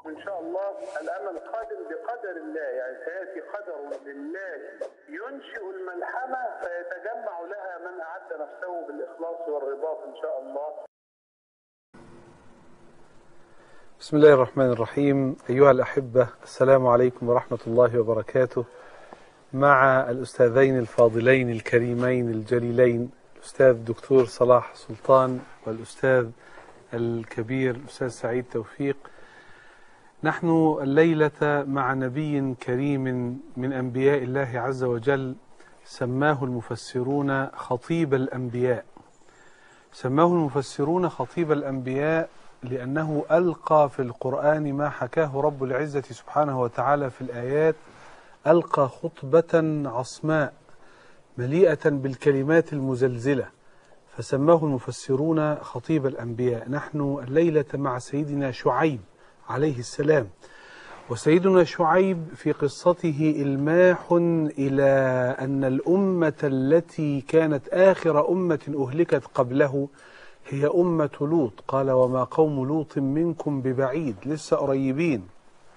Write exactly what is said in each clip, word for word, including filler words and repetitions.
إن شاء الله الأمل قادم بقدر الله، يعني سيأتي قدر لله ينشئ الملحمة فيتجمع لها من أعد نفسه بالإخلاص والرباط إن شاء الله. بسم الله الرحمن الرحيم. أيها الأحبة، السلام عليكم ورحمة الله وبركاته. مع الأستاذين الفاضلين الكريمين الجليلين، الأستاذ الدكتور صلاح سلطان والأستاذ الكبير الأستاذ سعيد توفيق. نحن الليلة مع نبي كريم من أنبياء الله عز وجل، سماه المفسرون خطيب الأنبياء. سماه المفسرون خطيب الأنبياء لأنه ألقى في القرآن ما حكاه رب العزة سبحانه وتعالى في الآيات، ألقى خطبة عصماء مليئة بالكلمات المزلزلة، فسماه المفسرون خطيب الأنبياء. نحن الليلة مع سيدنا شعيب عليه السلام، وسيدنا شعيب في قصته إلماح إلى أن الأمة التي كانت آخر أمة أهلكت قبله هي أمة لوط. قال: وما قوم لوط منكم ببعيد، لسه قريبين،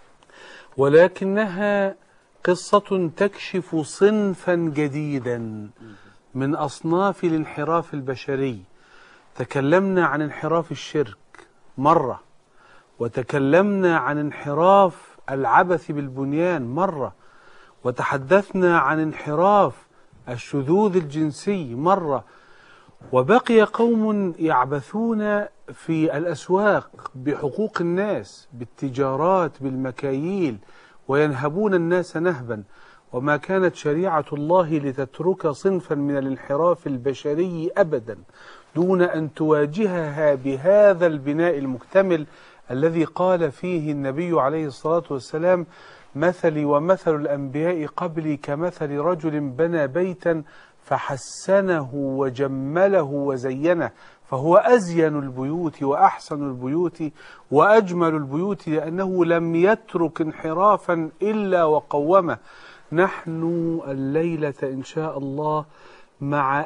ولكنها قصة تكشف صنفا جديدا من أصناف الانحراف البشري. تكلمنا عن انحراف الشرك مرة، وتكلمنا عن انحراف العبث بالبنيان مرة، وتحدثنا عن انحراف الشذوذ الجنسي مرة، وبقي قوم يعبثون في الأسواق بحقوق الناس، بالتجارات، بالمكاييل، وينهبون الناس نهبا. وما كانت شريعة الله لتترك صنفا من الانحراف البشري أبدا دون أن تواجهها بهذا البناء المكتمل الذي قال فيه النبي عليه الصلاة والسلام: مثلي ومثل الأنبياء قبلي كمثل رجل بنى بيتا فحسنه وجمله وزينه، فهو أزين البيوت وأحسن البيوت وأجمل البيوت، لأنه لم يترك انحرافا إلا وقومه. نحن الليلة إن شاء الله مع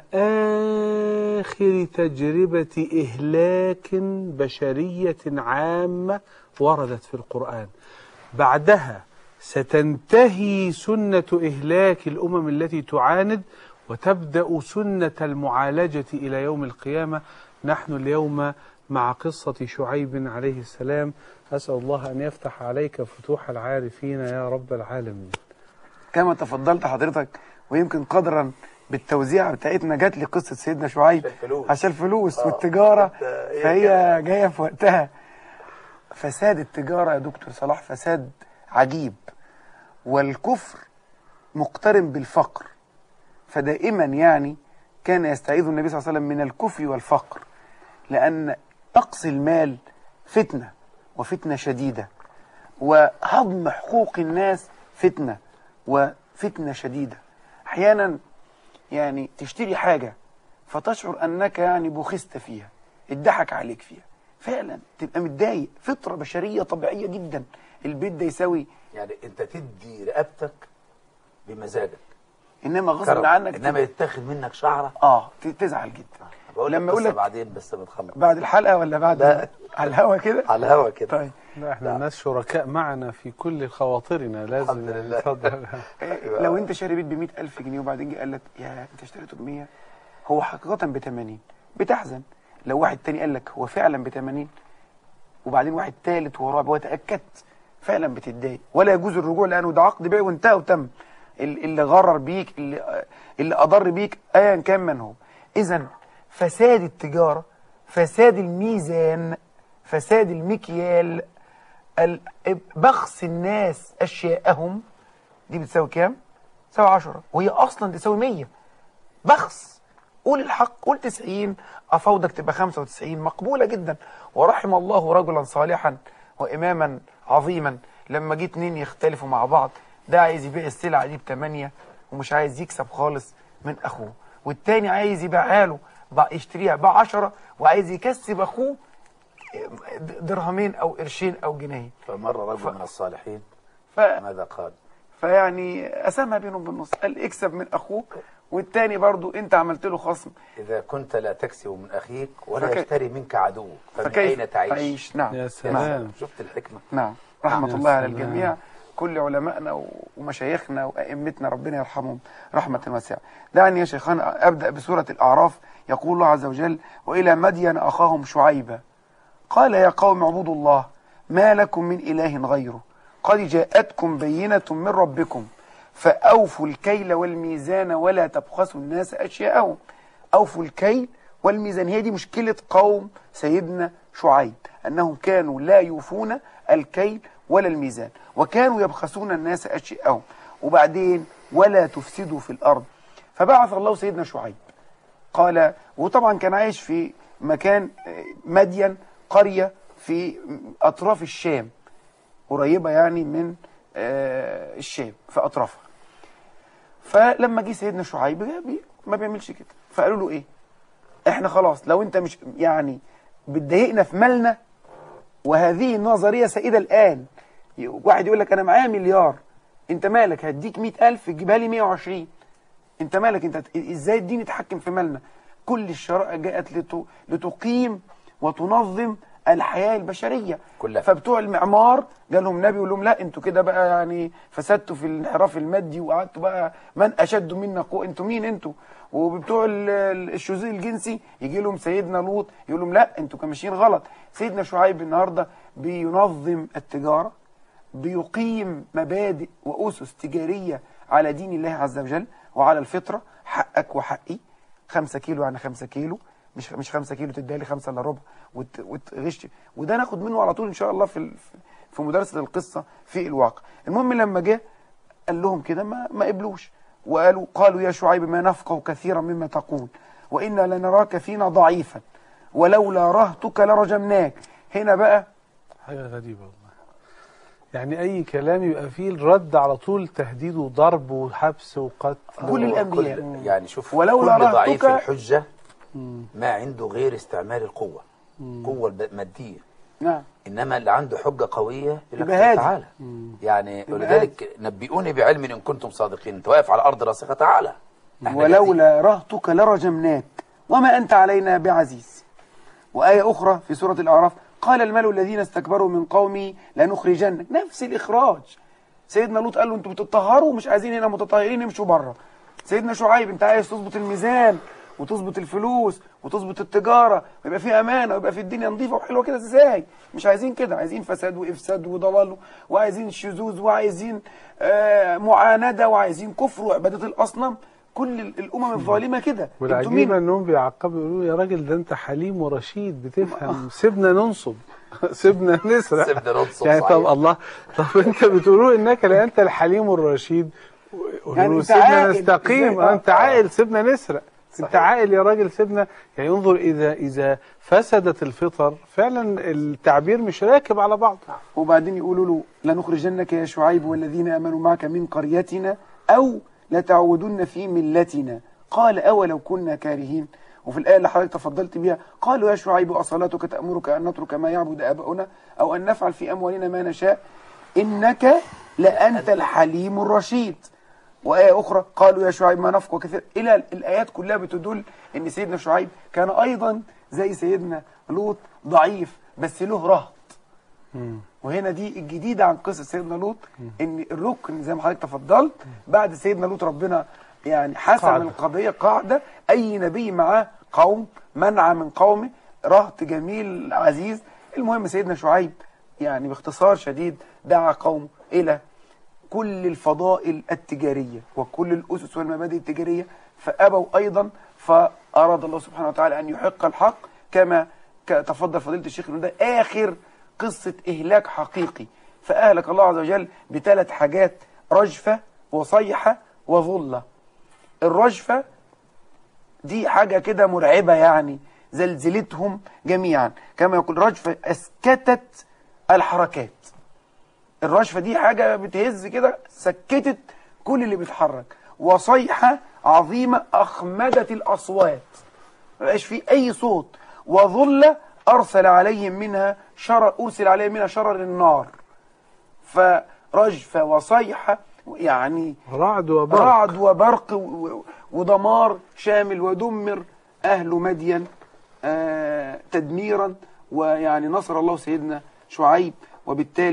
آخر تجربة إهلاك بشرية عامة وردت في القرآن. بعدها ستنتهي سنة إهلاك الأمم التي تعاند، وتبدأ سنة المعالجة إلى يوم القيامة. نحن اليوم مع قصة شعيب عليه السلام. أسأل الله أن يفتح عليك فتوح العارفين يا رب العالمين. كما تفضلت حضرتك، ويمكن قدرا بالتوزيع بتاعتنا جات لي قصة سيدنا شعيب عشان الفلوس آه. والتجارة، فهي جاية في وقتها. فساد التجارة يا دكتور صلاح فساد عجيب، والكفر مقترن بالفقر، فدائما يعني كان يستعيذ النبي صلى الله عليه وسلم من الكفر والفقر، لأن نقص المال فتنة، وفتنة شديدة، وهضم حقوق الناس فتنة وفتنة شديدة. أحيانا يعني تشتري حاجة فتشعر أنك يعني بخست فيها، اتضحك عليك فيها، فعلا تبقى متضايق. فطرة بشرية طبيعية جدا. البيت ده يساوي، يعني أنت تدي رقبتك بمزاجك، إنما غصب عنك، إنما يتاخد منك شعرة آه تزعل جدا. بقول لما أقول لك بعدين، بس بتخلص بعد الحلقة ولا بعد لا. على الهوا كده، على الهوا كده. طيب لا، احنا الناس شركاء معنا في كل خواطرنا، لازم نتفضل. لو انت شاري بيت ب مئة ألف جنيه وبعدين جه قال لك يا انت اشتريته ب مية، هو حقيقة ب ثمانين، بتحزن. لو واحد تاني قال لك هو فعلا ب ثمانين، وبعدين واحد ثالث ورابع وتأكدت، فعلا بتتضايق. ولا يجوز الرجوع، لأنه ده عقد بيع وانتهى وتم. اللي غرر بيك، اللي اللي أضر بيك، أيا كان من هو. إذا فساد التجارة، فساد الميزان، فساد المكيال، بخس الناس أشياءهم، دي بتساوي كام؟ تساوي عشرة، وهي أصلا تساوي مية. بخس. قول الحق، قول تسعين، أفوضك تبقى خمسة وتسعين، مقبولة جدا. ورحم الله رجلا صالحا وإماما عظيما، لما جيت اتنين يختلفوا مع بعض، ده عايز يبيع السلعة دي بثمانية ومش عايز يكسب خالص من أخوه، والتاني عايز يبيعها له يشتريها بعشرة وعايز يكسب أخوه درهمين أو قرشين أو جنيه. فمر رجل ف... من الصالحين ف... ماذا قال؟ فيعني قسمها بينهم بالنص، قال اكسب من أخوك، والتاني برضو انت عملت له خصم. إذا كنت لا تكسب من أخيك ولا فك... يشتري منك عدوك، فمن فكيف أين تعيش؟ تعيش؟ نعم. يا سلام. شفت الحكمة؟ نعم. رحمة يا الله على سلام. الجميع، كل علمائنا ومشايخنا وأئمتنا ربنا يرحمهم رحمة واسعة. دعني يا شيخنا أبدأ بسورة الأعراف. يقول الله عز وجل: وإلى مدين أخاهم شعيبا قال يا قوم اعبدوا الله ما لكم من إله غيره قد جاءتكم بينة من ربكم فأوفوا الكيل والميزان ولا تبخسوا الناس أشياءهم. أوفوا الكيل والميزان، هي دي مشكلة قوم سيدنا شعيب، أنهم كانوا لا يوفون الكيل ولا الميزان وكانوا يبخسون الناس أشياءهم. وبعدين ولا تفسدوا في الأرض، فبعث الله سيدنا شعيب. قال، وطبعا كان عايش في مكان مدين، قرية في أطراف الشام، قريبة يعني من الشام في أطرافها. فلما جه سيدنا شعيب ما بيعملش كده، فقالوا له إيه؟ إحنا خلاص لو أنت مش يعني بتضايقنا في مالنا، وهذه النظرية سائدة الآن، واحد يقول لك أنا معايا مليار، أنت مالك؟ هديك مئة ألف تجيبها لي مئة وعشرين، أنت مالك؟ أنت إزاي الدين يتحكم في مالنا؟ كل الشرائع جاءت لتقيم وتنظم الحياة البشرية كلها. فبتوع المعمار جالهم نبي يقول لهم لا انتوا كده بقى يعني فسدتوا في الانحراف المادي وقعدتوا بقى من اشد منا قوة، انتوا مين انتوا؟ وبتوع الشذوذ الجنسي يجي لهم سيدنا لوط يقول لهم لا انتوا كانوا ماشيين غلط. سيدنا شعيب النهارده بينظم التجارة، بيقيم مبادئ وأسس تجارية على دين الله عز وجل وعلى الفطرة. حقك وحقي، خمسة كيلو يعني خمسة كيلو، مش مش خمسة كيلو تدالي خمسة الا ربع وتغش. وده ناخد منه على طول ان شاء الله في في مدرسه القصه في الواقع. المهم لما جه قال لهم كده ما ما قبلوش، وقالوا قالوا يا شعيب ما نفقه كثيرا مما تقول وانا لنراك فينا ضعيفا ولولا رهتك لرجمناك. هنا بقى حاجه غريبه والله، يعني اي كلام يبقى فيه الرد على طول، تهديد وضرب وحبس وقتل. كل الانبياء كل يعني شوف ولولا كل ضعيف رهتك الحجه ما عنده غير استعمال القوة، قوة المادية. نعم. إنما اللي عنده حجة قوية يبقى هادي. تعالى يعني، ولذلك نبئوني بعلم إن كنتم صادقين. أنت واقف على أرض راسخة، تعالى. ولولا رهتك لرجمناك وما أنت علينا بعزيز. وآية أخرى في سورة الأعراف قال الملأ الذين استكبروا من قومي لنخرجنك. نفس الإخراج. سيدنا لوط قال له أنتوا بتطهروا ومش عايزين هنا متطهرين، امشوا بره. سيدنا شعيب أنت عايز تظبط الميزان وتظبط الفلوس وتظبط التجارة ويبقى في أمانة ويبقى في الدنيا نظيفة وحلوة كده، ازاي؟ مش عايزين كده، عايزين فساد وإفساد وضلال وعايزين شذوذ وعايزين آه معاندة وعايزين كفر وعبادة الأصنام. كل الأمم الظالمة كده. والعجيب انهم بيعقبوا يقولوا يا راجل ده انت حليم ورشيد بتفهم، سيبنا ننصب سيبنا نسرق سيبنا ننصب يعني. طب الله، طب انت بتقولوا انك لا انت الحليم والرشيد يعني سيبنا نستقيم، انت عاقل سيبنا نسرق. صحيح. انت عاقل يا راجل سيبنا. يعني انظر اذا اذا فسدت الفطر فعلا التعبير مش راكب على بعض. وبعدين يقولوا له لنخرجنك يا شعيب والذين امنوا معك من قريتنا او لتعودن في ملتنا قال اولو كنا كارهين. وفي الايه اللي حضرتك تفضلت بيها قالوا يا شعيب اصلاتك تامرك ان نترك ما يعبد اباؤنا او ان نفعل في اموالنا ما نشاء انك لانت الحليم الرشيد. وآية أخرى قالوا يا شعيب ما نفقه كثير. إلى الآيات كلها بتدل إن سيدنا شعيب كان أيضا زي سيدنا لوط ضعيف بس له رهط. وهنا دي الجديدة عن قصة سيدنا لوط، إن الركن زي ما حضرتك تفضلت بعد سيدنا لوط ربنا يعني حسم قاعدة. القضية قاعدة أي نبي معاه قوم منع من قومه رهط جميل عزيز. المهم سيدنا شعيب يعني باختصار شديد دعا قومه إلى كل الفضائل التجارية وكل الأسس والمبادئ التجارية، فأبوا أيضا. فأراد الله سبحانه وتعالى أن يحق الحق كما تفضل فضيلة الشيخ إنه ده آخر قصة إهلاك حقيقي. فأهلك الله عز وجل بثلاث حاجات: رجفة وصيحة وظلة. الرجفة دي حاجة كده مرعبة يعني زلزلتهم جميعا، كما يقول رجفة أسكتت الحركات. الرجفة دي حاجة بتهز كده، سكتت كل اللي بيتحرك. وصيحة عظيمة أخمدت الأصوات، ما بقاش فيه أي صوت. وظلة أرسل عليهم منها شرر أرسل عليهم منها شرر النار. فرجفة وصيحة يعني رعد وبرق رعد وبرق ودمار شامل. ودمر أهل مدين آه تدميرا. ويعني نصر الله سيدنا شعيب، وبالتالي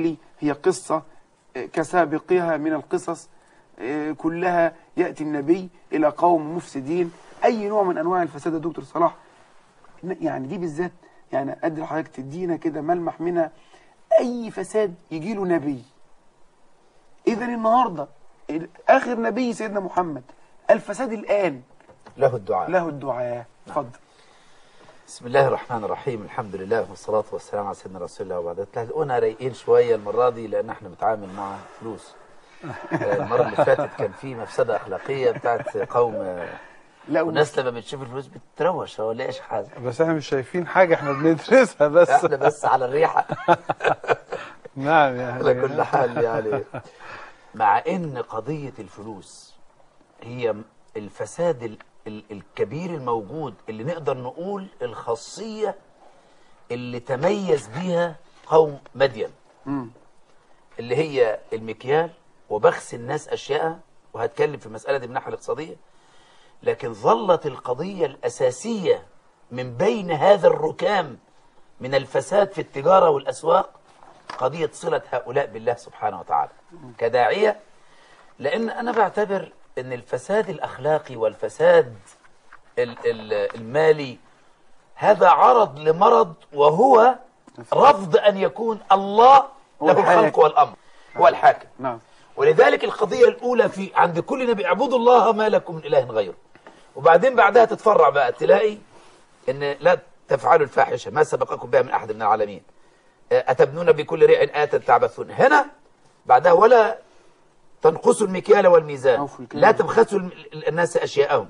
هي قصة كسابقها من القصص كلها. يأتي النبي إلى قوم مفسدين، أي نوع من أنواع الفساد يا دكتور صلاح، يعني دي بالذات يعني أدي لحضرتك تدينا كده ملمح منها. أي فساد يجي له نبي. إذا النهاردة آخر نبي سيدنا محمد، الفساد الآن له الدعاء. له الدعاء. اتفضل. بسم الله الرحمن الرحيم، الحمد لله والصلاة والسلام على سيدنا رسول الله. وبعد تلاقونا رايقين شوية المرة دي لأن احنا بنتعامل مع فلوس. المرة اللي فاتت كان في مفسدة أخلاقية بتاعت قوم، لا والناس لما بتشوف الفلوس بتتروش ولا ايش حاجة. بس احنا مش شايفين حاجة، احنا بندرسها بس. احنا بس على الريحة. نعم يعني على كل حال يعني مع ان قضية الفلوس هي الفساد ال ال الكبير الموجود، اللي نقدر نقول الخاصية اللي تميز بيها قوم مدين، اللي هي المكيال وبخس الناس أشياء، وهتكلم في المسألة دي من الناحية الاقتصادية. لكن ظلت القضية الأساسية من بين هذا الركام من الفساد في التجارة والأسواق قضية صلة هؤلاء بالله سبحانه وتعالى كداعية. لأن أنا بعتبر أن الفساد الأخلاقي والفساد المالي هذا عرض لمرض، وهو رفض أن يكون الله له الخلق والأمر، هو الحاكم. نعم. ولذلك القضية الأولى في عند كل نبي: اعبدوا الله ما لكم من إله غيره. وبعدين بعدها تتفرع بقى، تلاقي أن لا تفعلوا الفاحشة ما سبقكم بها من أحد من العالمين، أتبنون بكل ريع آتا تعبثون. هنا بعدها ولا تنقصوا المكيال والميزان، لا تبخسوا الناس أشياءهم.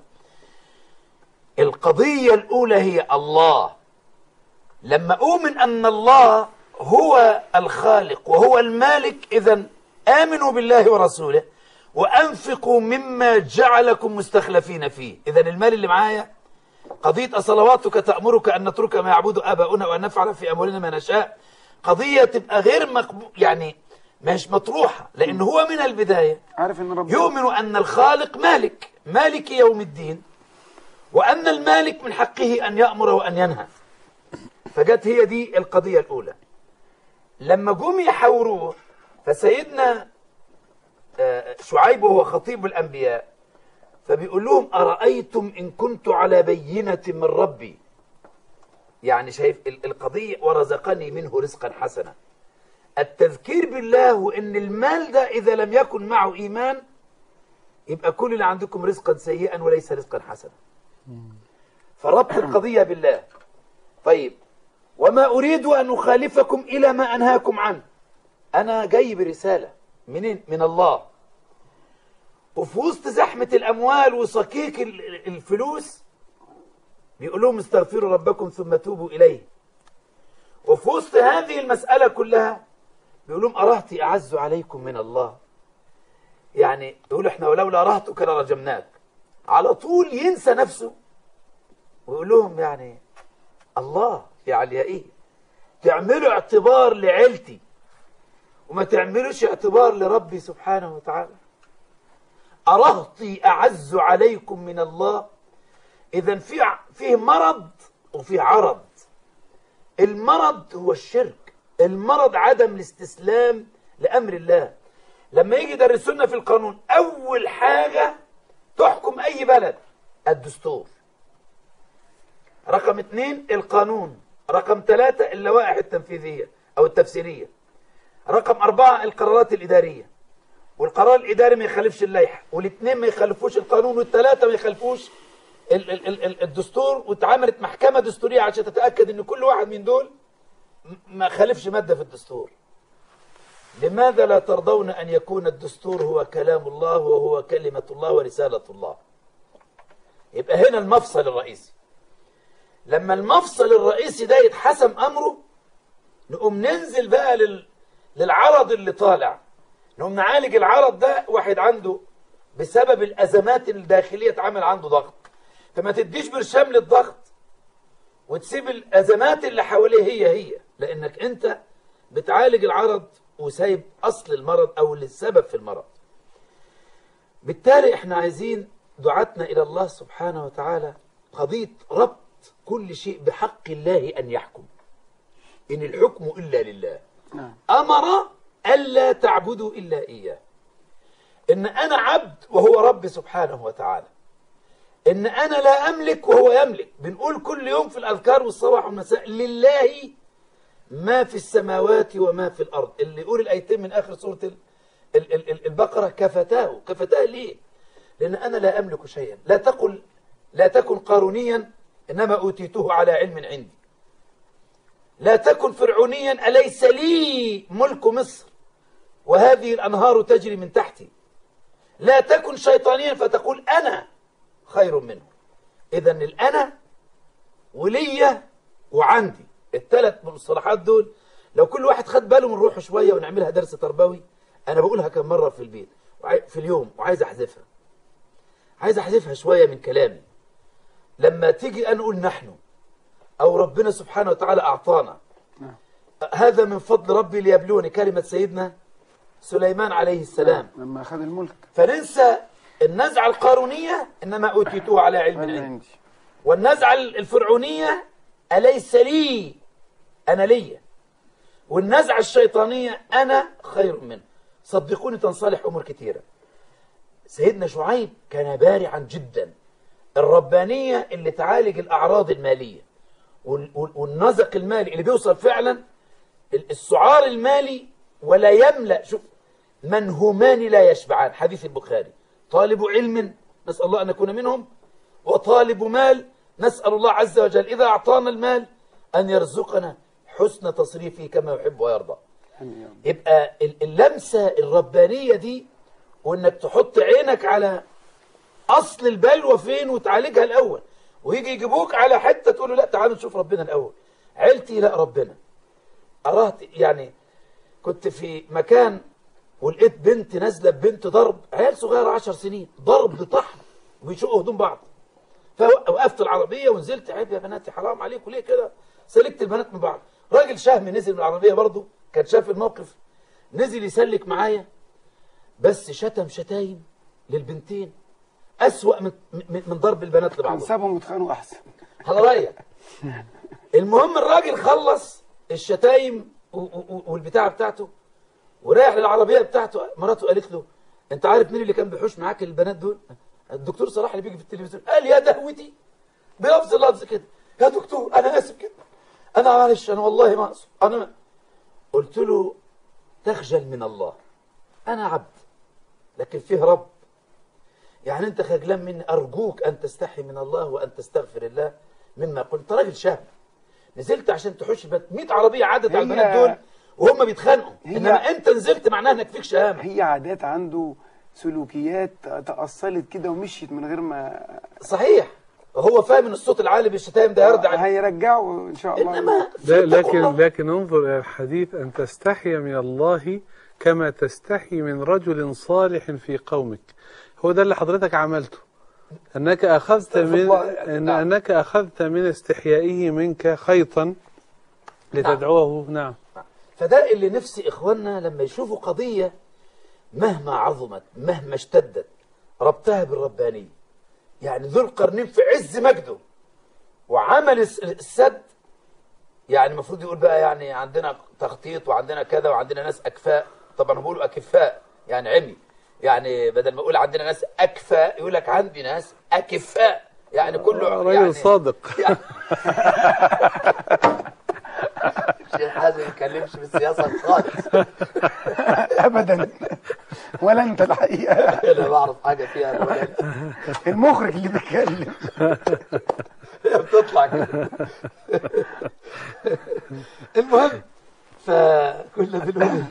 القضية الأولى هي الله. لما أؤمن أن الله هو الخالق وهو المالك، إذن آمنوا بالله ورسوله وأنفقوا مما جعلكم مستخلفين فيه. إذن المال اللي معايا، قضية أصلواتك تأمرك أن نترك ما يعبد آباؤنا وأن نفعل في أموالنا ما نشاء، قضية تبقى غير مقبول، يعني مش مطروحة، لأن هو من البداية عارف إن ربنا يؤمن أن الخالق مالك مالك يوم الدين، وأن المالك من حقه أن يأمر وأن ينهى. فجت هي دي القضية الأولى. لما جم يحاوروه، فسيدنا شعيب وهو خطيب الأنبياء فبيقول لهم: أرأيتم إن كنت على بينة من ربي، يعني شايف القضية، ورزقني منه رزقا حسنا. التذكير بالله، وإن المال ده إذا لم يكن معه إيمان يبقى كل اللي عندكم رزقا سيئا وليس رزقا حسنا. فربط القضية بالله. طيب، وما أريد أن أخالفكم إلى ما أنهاكم عنه. أنا جاي برسالة منين؟ من الله. وفي وسط زحمة الأموال وصكيك الفلوس بيقول لهم: استغفروا ربكم ثم توبوا إليه. وفي وسط هذه المسألة كلها بيقول لهم: أرهتي أعز عليكم من الله. يعني يقول: إحنا ولولا رهتك لرجمناك. على طول ينسى نفسه ويقول لهم: يعني الله يعني يا إيه؟ تعملوا اعتبار لعيلتي وما تعملوش اعتبار لربي سبحانه وتعالى. أرهطي أعز عليكم من الله. إذن في فيه مرض وفيه عرض. المرض هو الشرك، المرض عدم الاستسلام لأمر الله. لما يجي يدرسونا في القانون، أول حاجة تحكم أي بلد الدستور، رقم اثنين القانون، رقم ثلاثة اللوائح التنفيذية أو التفسيرية، رقم أربعة القرارات الإدارية. والقرار الإداري ما يخالفش اللائحة، والاثنين ما يخالفوش القانون، والثلاثة ما يخالفوش ال ال ال الدستور. واتعملت محكمة دستورية عشان تتأكد ان كل واحد من دول ما خالفش مادة في الدستور. لماذا لا ترضون أن يكون الدستور هو كلام الله وهو كلمة الله ورسالة الله؟ يبقى هنا المفصل الرئيسي. لما المفصل الرئيسي ده يتحسم أمره، نقوم ننزل بقى لل للعرض اللي طالع، نقوم نعالج العرض ده. واحد عنده بسبب الأزمات الداخلية اتعمل عنده ضغط، فما تديش برشام للضغط وتسيب الأزمات اللي حواليه هي هي، لأنك أنت بتعالج العرض وسايب أصل المرض أو السبب في المرض. بالتالي احنا عايزين دعاتنا إلى الله سبحانه وتعالى قضية ربط كل شيء بحق الله أن يحكم، إن الحكم إلا لله. أمر ألا تعبدوا إلا إياه، إن أنا عبد وهو رب سبحانه وتعالى، إن أنا لا أملك وهو يملك. بنقول كل يوم في الأذكار والصباح والمساء لله ما في السماوات وما في الأرض. اللي يقول الآيتين من آخر سورة البقرة كفتاه. كفتاه ليه؟ لأن أنا لا أملك شيئا. لا تقل لا تكن قارونيا إنما أوتيته على علم عندي. لا تكن فرعونيا أليس لي ملك مصر وهذه الأنهار تجري من تحتي. لا تكن شيطانيا فتقول أنا خير منه. إذن الأنا وليا وعندي، الثلاث مصطلحات دول لو كل واحد خد باله من روحه شوية ونعملها درس تربوي. أنا بقولها كم مرة في البيت في اليوم وعايز أحذفها، عايز أحذفها شوية من كلامي. لما تيجي أنا أقول نحن أو ربنا سبحانه وتعالى أعطانا، هذا من فضل ربي ليبلوني، كلمة سيدنا سليمان عليه السلام لما أخذ الملك. فننسى النزعة القارونية إنما أوتيته على علم عندي، والنزعة الفرعونية أليس لي أنا لي، والنزعة الشيطانية أنا خير منه. صدقوني تنصلح أمور كثيرة. سيدنا شعيب كان بارعا جدا. الربانية اللي تعالج الأعراض المالية والنزق المالي اللي بيوصل فعلا السعار المالي ولا يملأ. شوف، منهومان لا يشبعان، حديث البخاري. طالب علم نسأل الله أن نكون منهم، وطالب مال نسأل الله عز وجل إذا أعطانا المال أن يرزقنا حسن تصريفه كما يحب ويرضى. يبقى اللمسة الربانية دي، وإنك تحط عينك على أصل البلوى فين وتعالجها الأول، ويجي يجيبوك على حتة تقول له لا تعالوا نشوف ربنا الأول. عيلتي لا ربنا أراه. يعني كنت في مكان ولقيت بنت نازلة ببنت ضرب، عيال صغيرة عشر سنين، ضرب طحن وبيشقوا هدوم بعض. فوقفت العربية ونزلت، عيب يا بناتي حرام عليكم ليه كده؟ سلكت البنات من بعض. راجل شهم نزل من العربية برضه، كان شاف الموقف، نزل يسلك معايا، بس شتم شتايم للبنتين أسوأ من من ضرب البنات لبعض. سابهم يتخانقوا أحسن. على رأيك. المهم الراجل خلص الشتايم والبتاعة بتاعته ورايح للعربية بتاعته. مراته قالت له أنت عارف مين اللي كان بيحوش معاك البنات دول؟ الدكتور صلاح اللي بيجي في التلفزيون. قال يا دهوتي بلفظ اللفظ كده، يا دكتور أنا آسف كده، أنا معلش أنا والله ما أقصد أنا. قلت له تخجل من الله، أنا عبد لكن فيه رب. يعني أنت خجلان مني، أرجوك أن تستحي من الله وأن تستغفر الله مما قلت. راجل شهم نزلت عشان تحوش البنات، مية عربية عدت على البنات دول وهم بيتخانقوا، إنما أنت نزلت معناها إنك فيك شهامة. هي عادات عنده، سلوكيات تأصلت كده ومشيت من غير ما. صحيح، هو فاهم ان الصوت العالي بالشتايم ده يرضع، هيرجعه ان شاء الله. انما لكن لكن انظر الى الحديث ان تستحي من الله كما تستحي من رجل صالح في قومك. هو ده اللي حضرتك عملته، انك اخذت من إن انك اخذت من استحيائه منك خيطا لتدعوه. نعم. نعم. فده اللي نفسي اخواننا لما يشوفوا قضيه مهما عظمت مهما اشتدت ربطها بالربانيه. يعني ذو القرنين في عز مجده وعمل السد، يعني المفروض يقول بقى يعني عندنا تخطيط وعندنا كذا وعندنا ناس أكفاء. طبعا بيقولوا أكفاء يعني عمي، يعني بدل ما يقول عندنا ناس أكفاء يقول لك عندي ناس أكفاء، يعني كله راجل يعني صادق. يعني الشيخ حازم ما يتكلمش بالسياسة خالص أبدا، ولا أنت الحقيقة. أنا بعرف حاجة فيها ولا المخرج اللي بيتكلم بتطلع كده. المهم فكنا بنقول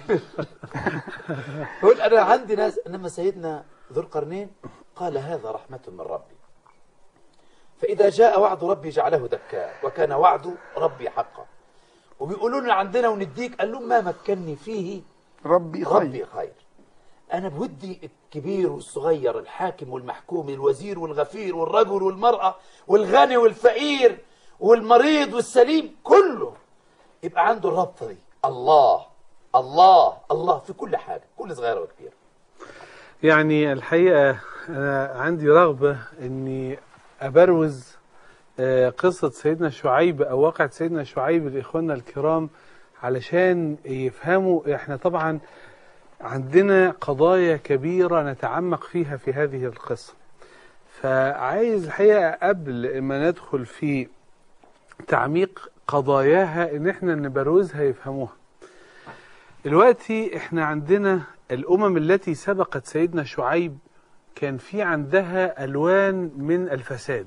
قول أنا عندي ناس. إنما سيدنا ذو القرنين قال هذا رحمة من ربي، فإذا جاء وعد ربي جعله دكا وكان وعد ربي حقا. وبيقولوا لنا عندنا ونديك، قال لهم ما مكنني فيه ربي خير. ربي خير. أنا بودي الكبير والصغير، الحاكم والمحكوم، الوزير والغفير والرجل والمرأة والغني والفقير والمريض والسليم، كله يبقى عنده الربطة دي. الله الله الله في كل حاجة، كل صغيرة وكبيرة. يعني الحقيقة أنا عندي رغبة أني أبروز قصة سيدنا شعيب أو واقعة سيدنا شعيب لإخواننا الكرام علشان يفهموا. إحنا طبعا عندنا قضايا كبيرة نتعمق فيها في هذه القصة. فعايز الحقيقة قبل ما ندخل في تعميق قضاياها ان احنا نبروزها يفهموها. دلوقتي احنا عندنا الامم التي سبقت سيدنا شعيب كان في عندها الوان من الفساد،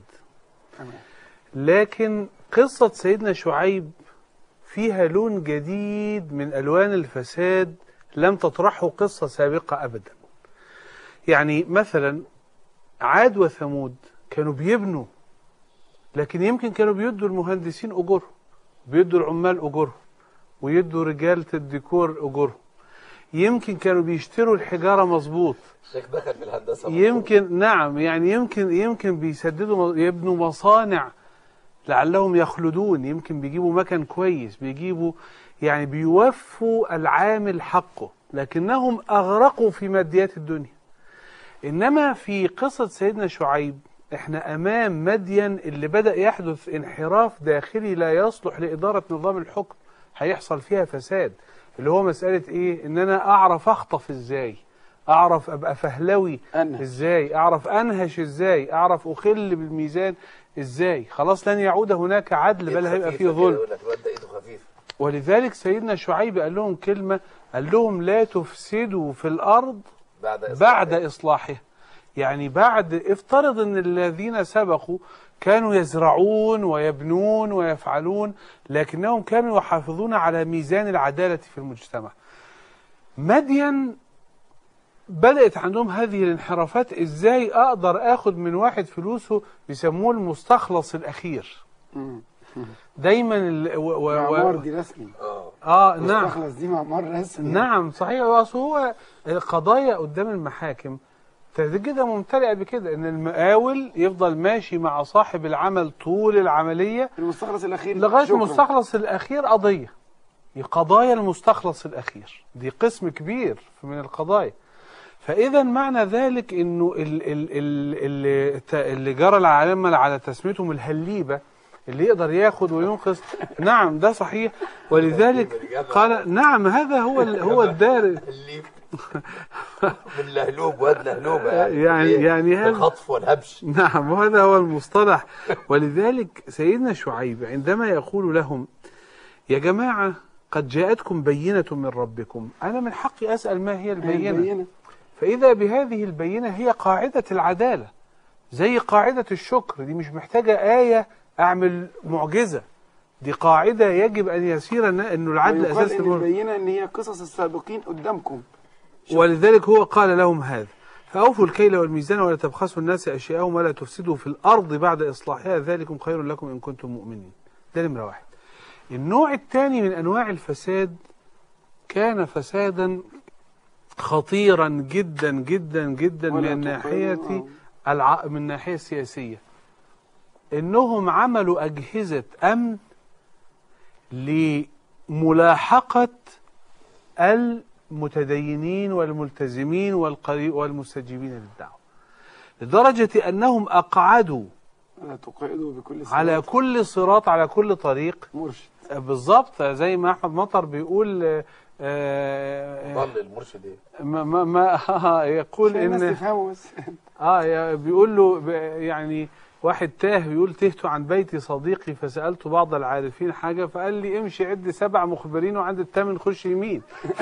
لكن قصة سيدنا شعيب فيها لون جديد من الوان الفساد لم تطرحه قصة سابقة ابدا. يعني مثلا عاد وثمود كانوا بيبنوا، لكن يمكن كانوا بيدوا المهندسين أجورهم، بيدوا العمال أجورهم، ويدوا رجالة الديكور أجورهم. يمكن كانوا بيشتروا الحجارة مظبوط. الشيخ دخل في الهندسة. يمكن نعم يعني يمكن يمكن بيسددوا يبنوا مصانع لعلهم يخلدون، يمكن بيجيبوا مكان كويس، بيجيبوا يعني بيوفوا العامل حقه، لكنهم أغرقوا في ماديات الدنيا. إنما في قصة سيدنا شعيب احنا امام مدين اللي بدأ يحدث انحراف داخلي لا يصلح لإدارة نظام الحكم، هيحصل فيها فساد، اللي هو مسألة ايه؟ ان انا اعرف اخطف ازاي، اعرف ابقى فهلوي أنهش. ازاي، اعرف انهش ازاي، اعرف اخل بالميزان ازاي. خلاص لن يعود هناك عدل بل هيبقى فيه ظلم. ولذلك سيدنا شعيب قال لهم كلمة، قال لهم لا تفسدوا في الارض بعد إصلاحها, بعد إصلاحها. يعني بعد افترض ان الذين سبقوا كانوا يزرعون ويبنون ويفعلون، لكنهم كانوا يحافظون على ميزان العدالة في المجتمع. مدين بدأت عندهم هذه الانحرافات، ازاي اقدر اخد من واحد فلوسه، بيسموه المستخلص الاخير. دايما ال... و... و... معمار دي رسمي. اه نعم مستخلص دي معمار رسمي. نعم صحيح. اصل هو القضايا قدام المحاكم كده ممتلئه بكده، ان المقاول يفضل ماشي مع صاحب العمل طول العمليه المستخلص الاخير لغايه المستخلص الاخير. قضيه قضايا المستخلص الاخير دي قسم كبير من القضايا. فاذا معنى ذلك انه اللي اللي جرى العالم على تسميتهم الهليبه، اللي يقدر ياخد وينقص. نعم ده صحيح. ولذلك قال نعم هذا هو هو الدار من لهلوب واد لهلوبه يعني يعني, يعني الخطف والهبش. نعم وهذا هو المصطلح. ولذلك سيدنا شعيب عندما يقول لهم يا جماعة قد جاءتكم بينة من ربكم، أنا من حقي أسأل ما هي البينة. البينة. فإذا بهذه البينة هي قاعدة العدالة، زي قاعدة الشكر، دي مش محتاجة آية أعمل معجزة، دي قاعدة يجب أن يسير أنه العدل أساس البينة. البينة أن هي قصص السابقين قدامكم. ولذلك هو قال لهم هذا، فأوفوا الكيل والميزان ولا تبخسوا الناس أشياءهم ولا تفسدوا في الأرض بعد إصلاحها ذلكم خير لكم إن كنتم مؤمنين. ده نمرة واحد. النوع الثاني من أنواع الفساد كان فسادا خطيرا جدا جدا جدا من الناحية الع... من الناحية السياسية. إنهم عملوا أجهزة أمن لملاحقة المتدينين والملتزمين والمستجيبين للدعوة، لدرجة أنهم أقعدوا بكل على كل صراط على كل طريق مرشد. بالضبط زي ما أحمد مطر بيقول ضل المرشد ايه ما ما, ما يقول إن اه بيقول له يعني واحد تاه بيقول تهت عن بيت صديقي فسألت بعض العارفين حاجة فقال لي امشي عد سبع مخبرين وعند الثامن خش يمين.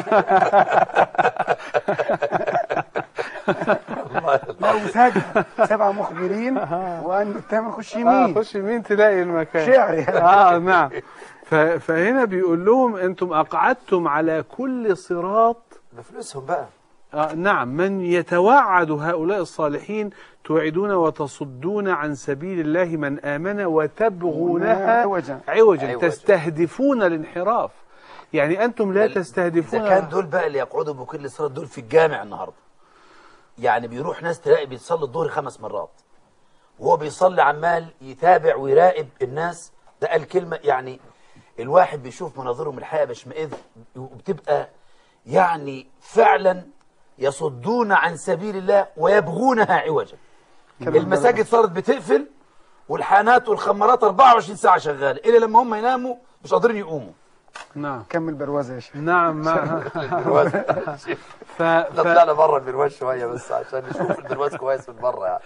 لا وسجل سبع مخبرين وعند الثامن خش يمين. اه خش يمين تلاقي المكان. شعري. اه نعم. فهنا بيقول لهم انتم اقعدتم على كل صراط بفلوسهم بقى. آه نعم. من يتوعد هؤلاء الصالحين توعدون وتصدون عن سبيل الله من آمن وتبغونها عوجا, عوجا. تستهدفون الانحراف. يعني أنتم لا تستهدفون. إذا كان دول بقى اللي يقعدوا بكل صراط دول في الجامع النهاردة، يعني بيروح ناس تلاقي بيتصلي الظهر خمس مرات وهو بيصلي عمال يتابع ويراقب الناس. ده قال كلمة يعني الواحد بيشوف مناظرهم الحقيقة بيشمئز، وبتبقى يعني فعلا يصدون عن سبيل الله ويبغونها عوجا. المساجد صارت بتقفل والحانات والخمارات أربعة وعشرين ساعة شغالة، إلا لما هم يناموا مش قادرين يقوموا. نعم كمل بروازه يا شيخ. نعم ما البرواز ف... ف... ف... طلعنا بره البرواز شويه بس عشان نشوف البرواز كويس من بره يعني.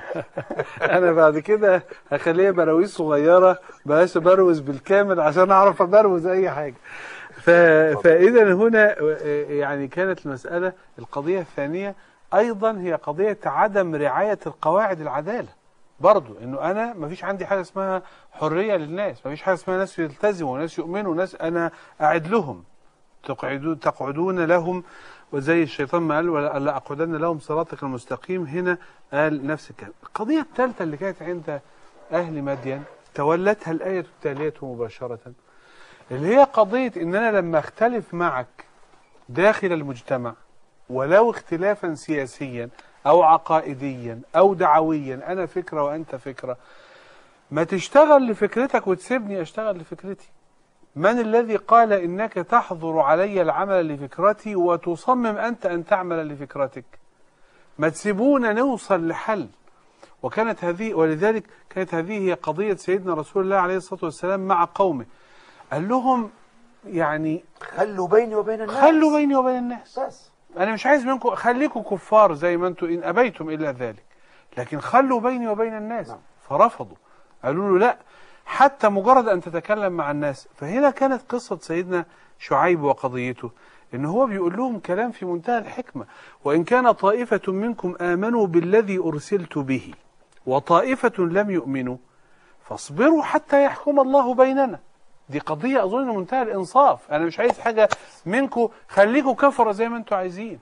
انا بعد كده هخليها براويز صغيره، بلاش بروز بالكامل عشان اعرف ابروز اي حاجه. ف... فاذا هنا يعني كانت المساله القضيه الثانيه ايضا هي قضيه عدم رعايه القواعد العداله. برضو انه انا ما فيش عندي حاجه اسمها حريه للناس، ما فيش حاجه اسمها ناس يلتزموا وناس يؤمنوا وناس انا اعد لهم، تقعدون تقعدون لهم، وزي الشيطان ما قال ولا اقعدن لهم صراطك المستقيم، هنا قال نفس الكلام. القضيه الثالثه اللي كانت عند اهل مدين تولتها الايه التاليه مباشره، اللي هي قضيه ان انا لما اختلف معك داخل المجتمع ولو اختلافا سياسيا او عقائديا او دعويا، انا فكره وانت فكره، ما تشتغل لفكرتك وتسيبني اشتغل لفكرتي. من الذي قال انك تحظر علي العمل لفكرتي وتصمم انت ان تعمل لفكرتك؟ ما تسيبونا نوصل لحل. وكانت هذه ولذلك كانت هذه هي قضيه سيدنا رسول الله عليه الصلاه والسلام مع قومه. قال لهم يعني خلوا بيني وبين الناس، خلوا بيني وبين الناس، بس انا مش عايز منكم، خليكم كفار زي ما انتم ان ابيتم الا ذلك، لكن خلوا بيني وبين الناس. نعم. فرفضوا، قالوا له لا حتى مجرد ان تتكلم مع الناس. فهنا كانت قصه سيدنا شعيب وقضيته ان هو بيقول لهم كلام في منتهى الحكمه: وان كان طائفه منكم امنوا بالذي ارسلت به وطائفه لم يؤمنوا فاصبروا حتى يحكم الله بيننا. دي قضيه اظن منتهى الانصاف، انا مش عايز حاجه منكم، خليكم كفره زي ما انتم عايزين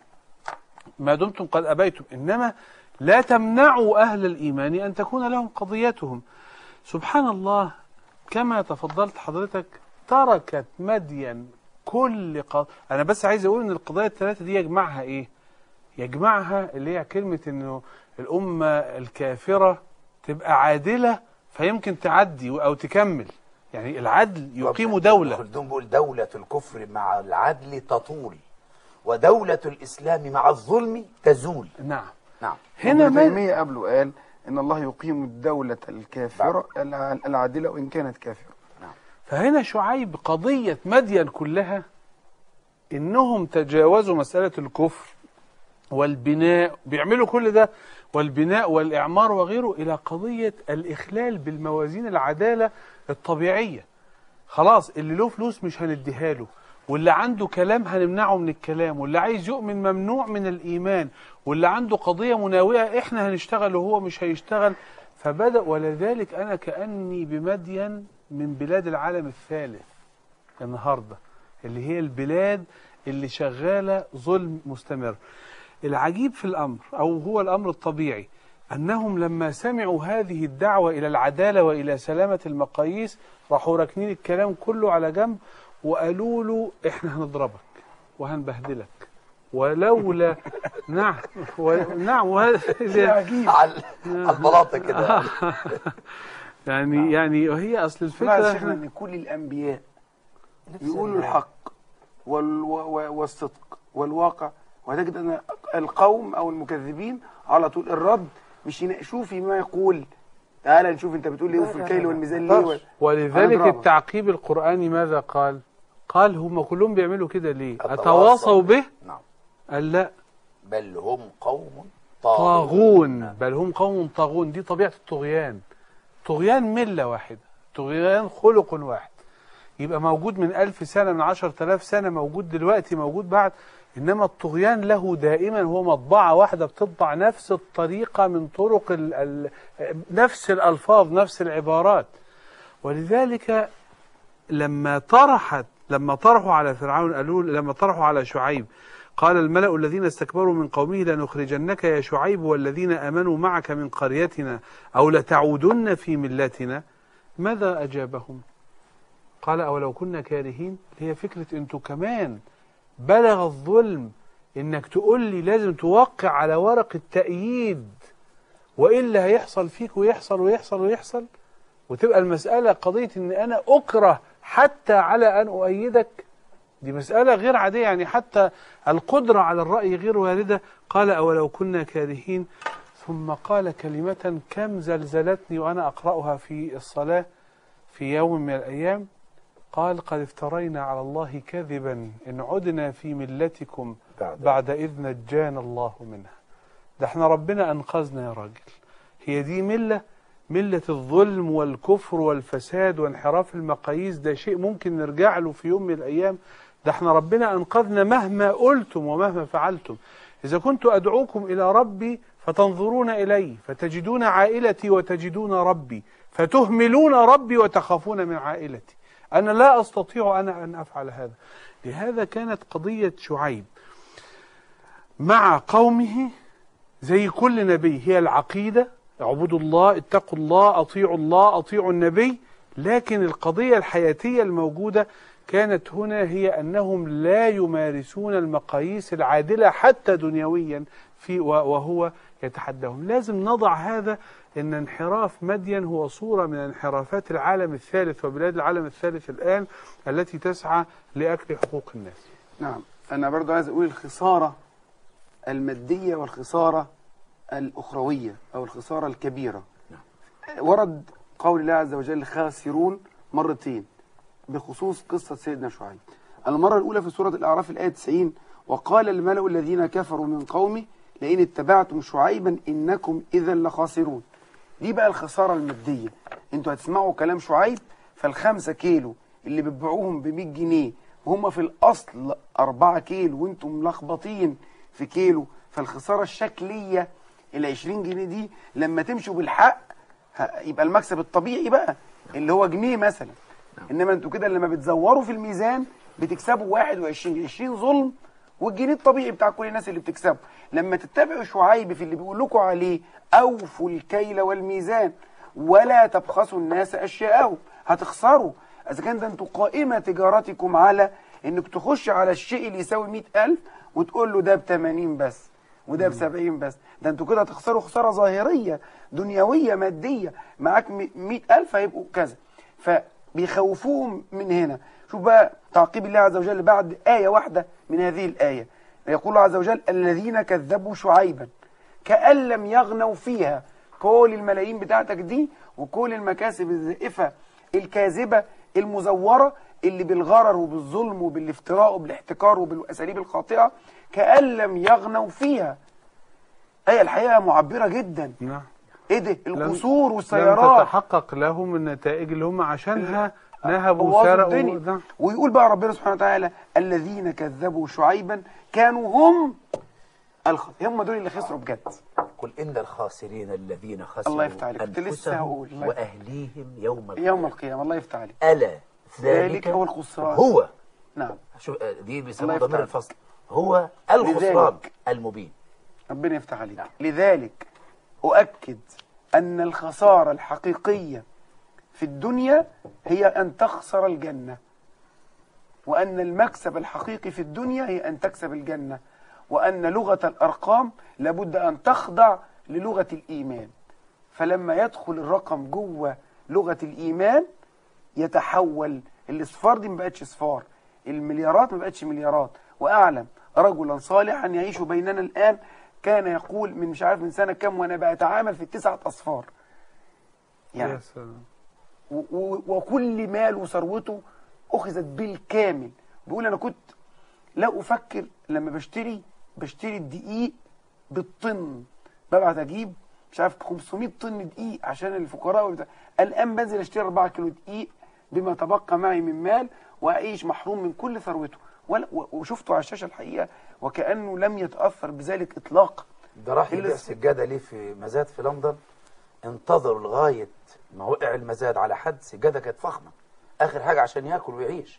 ما دمتم قد ابيتم، انما لا تمنعوا اهل الايمان ان تكون لهم قضيتهم. سبحان الله، كما تفضلت حضرتك تركت مدين كل قضية. أنا بس عايز أقول إن القضايا الثلاثة دي يجمعها إيه؟ يجمعها اللي هي كلمة إنه الأمة الكافرة تبقى عادلة فيمكن تعدي أو تكمل، يعني العدل يقيم دولة. خلدون بيقول دولة الكفر مع العدل تطول ودولة الإسلام مع الظلم تزول. نعم نعم. هنا ابن تيمية قبله قال إن الله يقيم الدولة الكافرة العادلة وإن كانت كافرة. نعم. فهنا شعيب قضية مدين كلها إنهم تجاوزوا مسألة الكفر والبناء، بيعملوا كل ده والبناء والإعمار وغيره، إلى قضية الإخلال بالموازين العدالة الطبيعية. خلاص اللي له فلوس مش هنديها له، واللي عنده كلام هنمنعه من الكلام، واللي عايز يؤمن ممنوع من الإيمان، واللي عنده قضية مناوئة احنا هنشتغل وهو مش هيشتغل. فبدأ، ولذلك أنا كأني بمدين من بلاد العالم الثالث النهاردة، اللي هي البلاد اللي شغالة ظلم مستمر. العجيب في الأمر أو هو الأمر الطبيعي أنهم لما سمعوا هذه الدعوة إلى العدالة وإلى سلامة المقاييس راحوا راكنين الكلام كله على جنب وقالوا له احنا هنضربك وهنبهدلك ولولا نعم و... نعم وهذا عجيب على البلاطه كده. يعني نعم. يعني وهي اصل الفكره الفكره ان كل الانبياء يقولوا الحق وال... والصدق والواقع، وتجد ان القوم او المكذبين على طول الرد مش يناقشوه فيما يقول تعالى نشوف انت بتقول ايه في الكيل والميزان ليه. ولذلك التعقيب القرآني ماذا قال؟ قال هم كلهم بيعملوا كده ليه؟ أتواصوا به؟ نعم. قال لا، بل هم قوم طاغون. بل هم قوم طاغون. دي طبيعة الطغيان. طغيان ملة واحدة، طغيان خلق واحد، يبقى موجود من ألف سنة، من عشر آلاف سنة، موجود دلوقتي، موجود بعد. إنما الطغيان له دائما هو مطبعة واحدة بتطبع نفس الطريقة من طرق ال ال نفس الألفاظ، نفس العبارات. ولذلك لما طرحت لما طرحوا على فرعون قالوا، لما طرحوا على شعيب قال الملأ الذين استكبروا من قومه لنخرجنك يا شعيب والذين آمنوا معك من قريتنا أو لتعودن في ملتنا. ماذا أجابهم؟ قال أولو كنا كارهين. هي فكرة أنتوا كمان بلغ الظلم انك تقول لي لازم توقع على ورق التأييد وإلا هيحصل فيك ويحصل ويحصل ويحصل، وتبقى المسألة قضية ان انا اكره حتى على ان اؤيدك. دي مسألة غير عادية، يعني حتى القدرة على الرأي غير واردة. قال أولو كنا كارهين. ثم قال كلمة كم زلزلتني وأنا أقرأها في الصلاة في يوم من الأيام. قال قد افترينا على الله كذبا إن عدنا في ملتكم بعد, بعد إذ نجانا الله منها. ده احنا ربنا أنقذنا يا راجل. هي دي ملة ملة الظلم والكفر والفساد وانحراف المقاييس؟ ده شيء ممكن نرجع له في يوم من الأيام؟ ده احنا ربنا أنقذنا مهما قلتم ومهما فعلتم. إذا كنت أدعوكم إلى ربي فتنظرون إلي فتجدون عائلتي وتجدون ربي فتهملون ربي وتخافون من عائلتي، أنا لا أستطيع أنا أن أفعل هذا. لهذا كانت قضية شعيب مع قومه زي كل نبي هي العقيدة، اعبدوا الله، اتقوا الله، أطيعوا الله، أطيعوا النبي. لكن القضية الحياتية الموجودة كانت هنا هي أنهم لا يمارسون المقاييس العادلة حتى دنيويا في وهو يتحداهم. لازم نضع هذا أن انحراف مدين هو صورة من انحرافات العالم الثالث وبلاد العالم الثالث الآن التي تسعى لأكل حقوق الناس. نعم، أنا برضو عايز أقول الخسارة المادية والخسارة الأخروية أو الخسارة الكبيرة. ورد قول الله عز وجل خاسرون مرتين بخصوص قصة سيدنا شعيب. المرة الأولى في سورة الأعراف الآية تسعين: وقال الملأ الذين كفروا من قومه لئن اتبعتم شعيبا إنكم إذا لخاسرون. دي بقى الخسارة المادية. انتوا هتسمعوا كلام شعيب، فالخمسة كيلو اللي بتبيعوهم بمية جنيه وهم في الأصل أربعة كيلو وانتم ملخبطين في كيلو، فالخسارة الشكلية العشرين جنيه دي لما تمشوا بالحق يبقى المكسب الطبيعي بقى اللي هو جنيه مثلا. انما انتوا كده لما بتزوروا في الميزان بتكسبوا واحد وعشرين جنيه، عشرين ظلم والجنيه الطبيعي بتاع كل الناس اللي بتكسبه. لما تتبعوا شعيب في اللي بيقول لكم عليه اوفوا الكيل والميزان ولا تبخسوا الناس اشياءهم، هتخسروا. اذا كان ده انتوا قائمه تجارتكم على انك تخش على الشيء اللي يساوي مئة ألف وتقول له ده ب ثمانين بس وده ب سبعين بس، ده انتوا كده هتخسروا خساره ظاهريه دنيويه ماديه. معاك مئة ألف هيبقوا كذا، فبيخوفوهم من هنا. شوف بقى تعقيب الله عز وجل بعد آية واحدة من هذه الآية، يقول الله عز وجل الذين كذبوا شعيبا كأن لم يغنوا فيها. كل الملايين بتاعتك دي وكل المكاسب الزائفة الكاذبة المزورة اللي بالغرر وبالظلم وبالافتراء وبالاحتكار وبالأساليب الخاطئة كأن لم يغنوا فيها. آية الحقيقة معبرة جدا. نعم. ايه ده القصور لم والسيارات لم تتحقق لهم النتائج اللي هم عشانها نهبوا وسرقوا. ويقول بقى ربنا سبحانه وتعالى الذين كذبوا شعيبا كانوا هم الخاسرين، هم دول اللي خسروا بجد. قل إن الخاسرين الذين خسروا الله يفتح عليك، كنت لسه هقول وأهليهم يوم القيامة. يوم القيامة. الله يفتح عليك. ألا ذلك هو الخسران. هو نعم، شوف دي بيسموها ضمير الفصل، هو الخسران المبين. ربنا يفتح عليك. نعم. لذلك أؤكد أن الخسارة الحقيقية في الدنيا هي أن تخسر الجنة، وأن المكسب الحقيقي في الدنيا هي أن تكسب الجنة، وأن لغة الأرقام لابد أن تخضع للغة الإيمان. فلما يدخل الرقم جوه لغة الإيمان يتحول. الإصفار دي ما بقتش إصفار، المليارات ما بقتش مليارات. وأعلم رجلا صالحا يعيش بيننا الآن كان يقول من مش عارف من سنة كم وأنا بأتعامل في التسعة أصفار يعني، وكل مال وثروته أخذت بالكامل. بيقول أنا كنت لا أفكر لما بشتري بشتري الدقيق بالطن، ببعت أجيب مش عارف خمسمائة طن دقيق عشان الفقراء وبتاع. الآن بنزل أشتري أربعة كيلو دقيق بما تبقى معي من مال وأعيش محروم من كل ثروته. وشفته على الشاشة الحقيقة وكأنه لم يتأثر بذلك إطلاقا. ده راح يبيع سجادة ليه في مزاد في لندن، انتظروا لغاية ما وقع المزاد على حد، سجادة كانت فخمة آخر حاجة عشان يأكل ويعيش.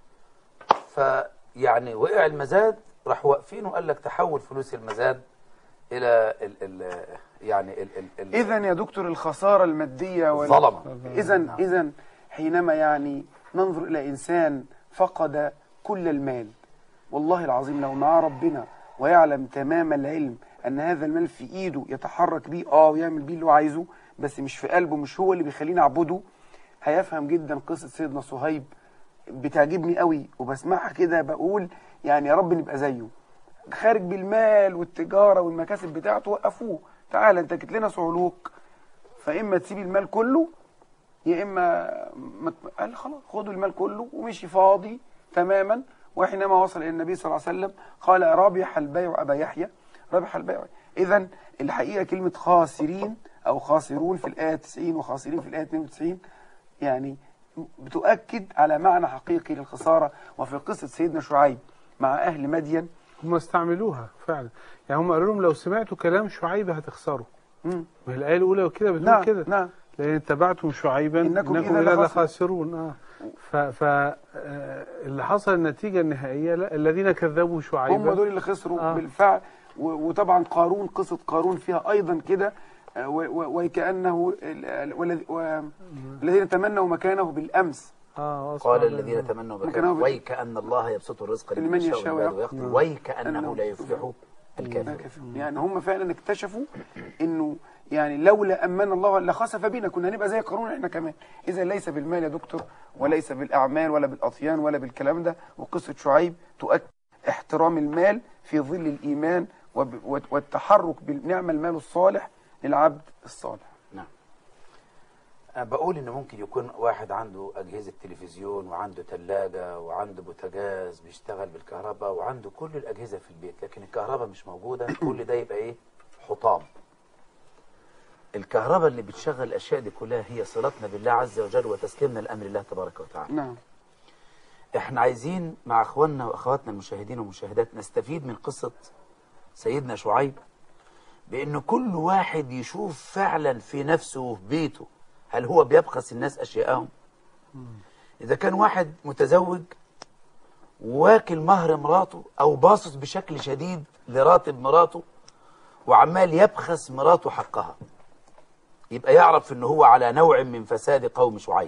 فيعني وقع المزاد راح واقفين وقال لك تحول فلوس المزاد إلى ال ال يعني ال ال إذا يا دكتور الخسارة المادية والظلمة. إذا إذا حينما يعني ننظر إلى إنسان فقد كل المال، والله العظيم لو معاه ربنا ويعلم تمام العلم أن هذا المال في إيده يتحرك بيه آه ويعمل بيه اللي هو عايزه، بس مش في قلبه، مش هو اللي بيخليني أعبده، هيفهم جدا قصة سيدنا صهيب. بتعجبني قوي وبسمعها كده بقول يعني يا رب نبقى زيه. خارج بالمال والتجارة والمكاسب بتاعته، وقفوه تعالى انت جيت لنا صعلوك، فإما تسيب المال كله يا اما ما ت- قال خلاص خدوا المال كله، ومشي فاضي تماما. وحينما وصل الى النبي صلى الله عليه وسلم قال ربح البيع ابا يحيى، ربح البيع. اذا الحقيقه كلمه خاسرين او خاسرون في الايه تسعين وخاسرين في الايه اثنين وتسعين يعني بتؤكد على معنى حقيقي للخساره. وفي قصه سيدنا شعيب مع اهل مدين هم استعملوها فعلا، يعني هم قالوا لهم لو سمعتوا كلام شعيب هتخسروا. مم. ما هي الآية الأولى وكده بتقول نعم كده، نعم لأن اتبعتم شعيبا إنكم إنكم إذا إذا لخاسرون. لخاسرون. اه ف ف آه، اللي حصل النتيجة النهائية لا، الذين كذبوا شعيبا هم دول اللي خسروا آه. بالفعل. و- وطبعا قارون، قصة قارون فيها أيضا كده، آه، و- و- وكأنه ال- والذي- و- الذين تمنوا مكانه بالأمس. اه قال الذين تمنوا مكانه مكانه بال- ويكأن الله يبسط الرزق لمن لمن يشاء يشاء ويقدر. ويقدر نعم. ويكأنه لا يفلح الكافرون. كافرون. يعني هم فعلا اكتشفوا انه يعني لولا امن الله لخسف بنا، كنا هنبقى زي قارون احنا كمان. اذا ليس بالمال يا دكتور، وليس بالاعمال ولا بالاطيان ولا بالكلام ده. وقصه شعيب تؤكد احترام المال في ظل الايمان وب- والتحرك بالنعم المال الصالح للعبد الصالح. نعم. أنا بقول إن ممكن يكون واحد عنده أجهزة تلفزيون وعنده ثلاجة وعنده بوتاجاز بيشتغل بالكهرباء وعنده كل الأجهزة في البيت، لكن الكهرباء مش موجودة. كل ده يبقى إيه؟ حطام. الكهرباء اللي بتشغل الأشياء دي كلها هي صلتنا بالله عز وجل وتسليمنا لأمر الله تبارك وتعالى. نعم. احنا عايزين مع اخواننا واخواتنا المشاهدين والمشاهدات نستفيد من قصة سيدنا شعيب، بأن كل واحد يشوف فعلا في نفسه وفي بيته هل هو بيبخس الناس أشياءهم. إذا كان واحد متزوج واكل مهر مراته أو باصص بشكل شديد لراتب مراته وعمال يبخس مراته حقها، يبقى يعرف أنه هو على نوع من فساد قوم شعيب.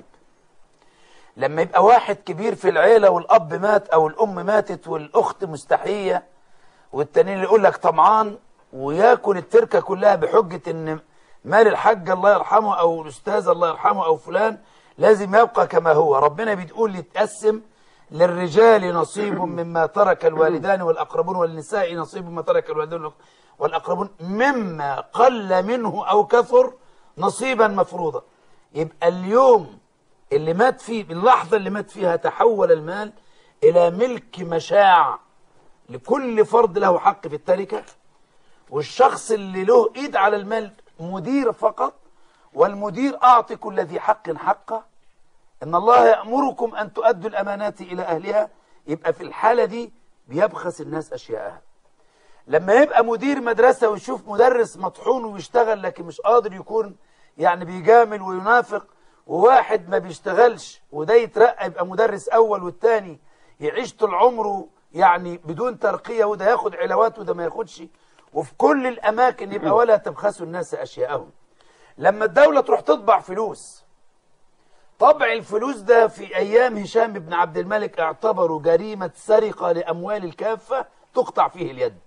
لما يبقى واحد كبير في العيلة والأب مات أو الأم ماتت والأخت مستحية والتانيين اللي يقول لك طمعان وياكل التركة كلها بحجة إن مال الحاج الله يرحمه أو الأستاذ الله يرحمه أو فلان لازم يبقى كما هو. ربنا بتقول يتقسم للرجال نصيب مما ترك الوالدان والأقربون والنساء نصيب مما ترك الوالدان والأقربون مما قل منه أو كثر نصيبا مفروضا. يبقى اليوم اللي مات فيه، باللحظة اللي مات فيها، تحول المال إلى ملك مشاع لكل فرد له حق في التركة، والشخص اللي له إيد على المال مدير فقط، والمدير أعطي كل ذي حق حقه. إن الله يأمركم أن تؤدوا الأمانات إلى أهلها. يبقى في الحالة دي بيبخس الناس أشياءها. لما يبقى مدير مدرسة ويشوف مدرس مطحون ويشتغل لكن مش قادر يكون يعني بيجامل وينافق، وواحد ما بيشتغلش وده يترقى يبقى مدرس أول والتاني يعيش طول عمره يعني بدون ترقية، وده ياخد علاوات وده ما ياخدش، وفي كل الأماكن يبقى ولا تبخسوا الناس أشياءهم. لما الدولة تروح تطبع فلوس، طبع الفلوس ده في أيام هشام بن عبد الملك اعتبروا جريمة سرقة لأموال الكافة تقطع فيه اليد.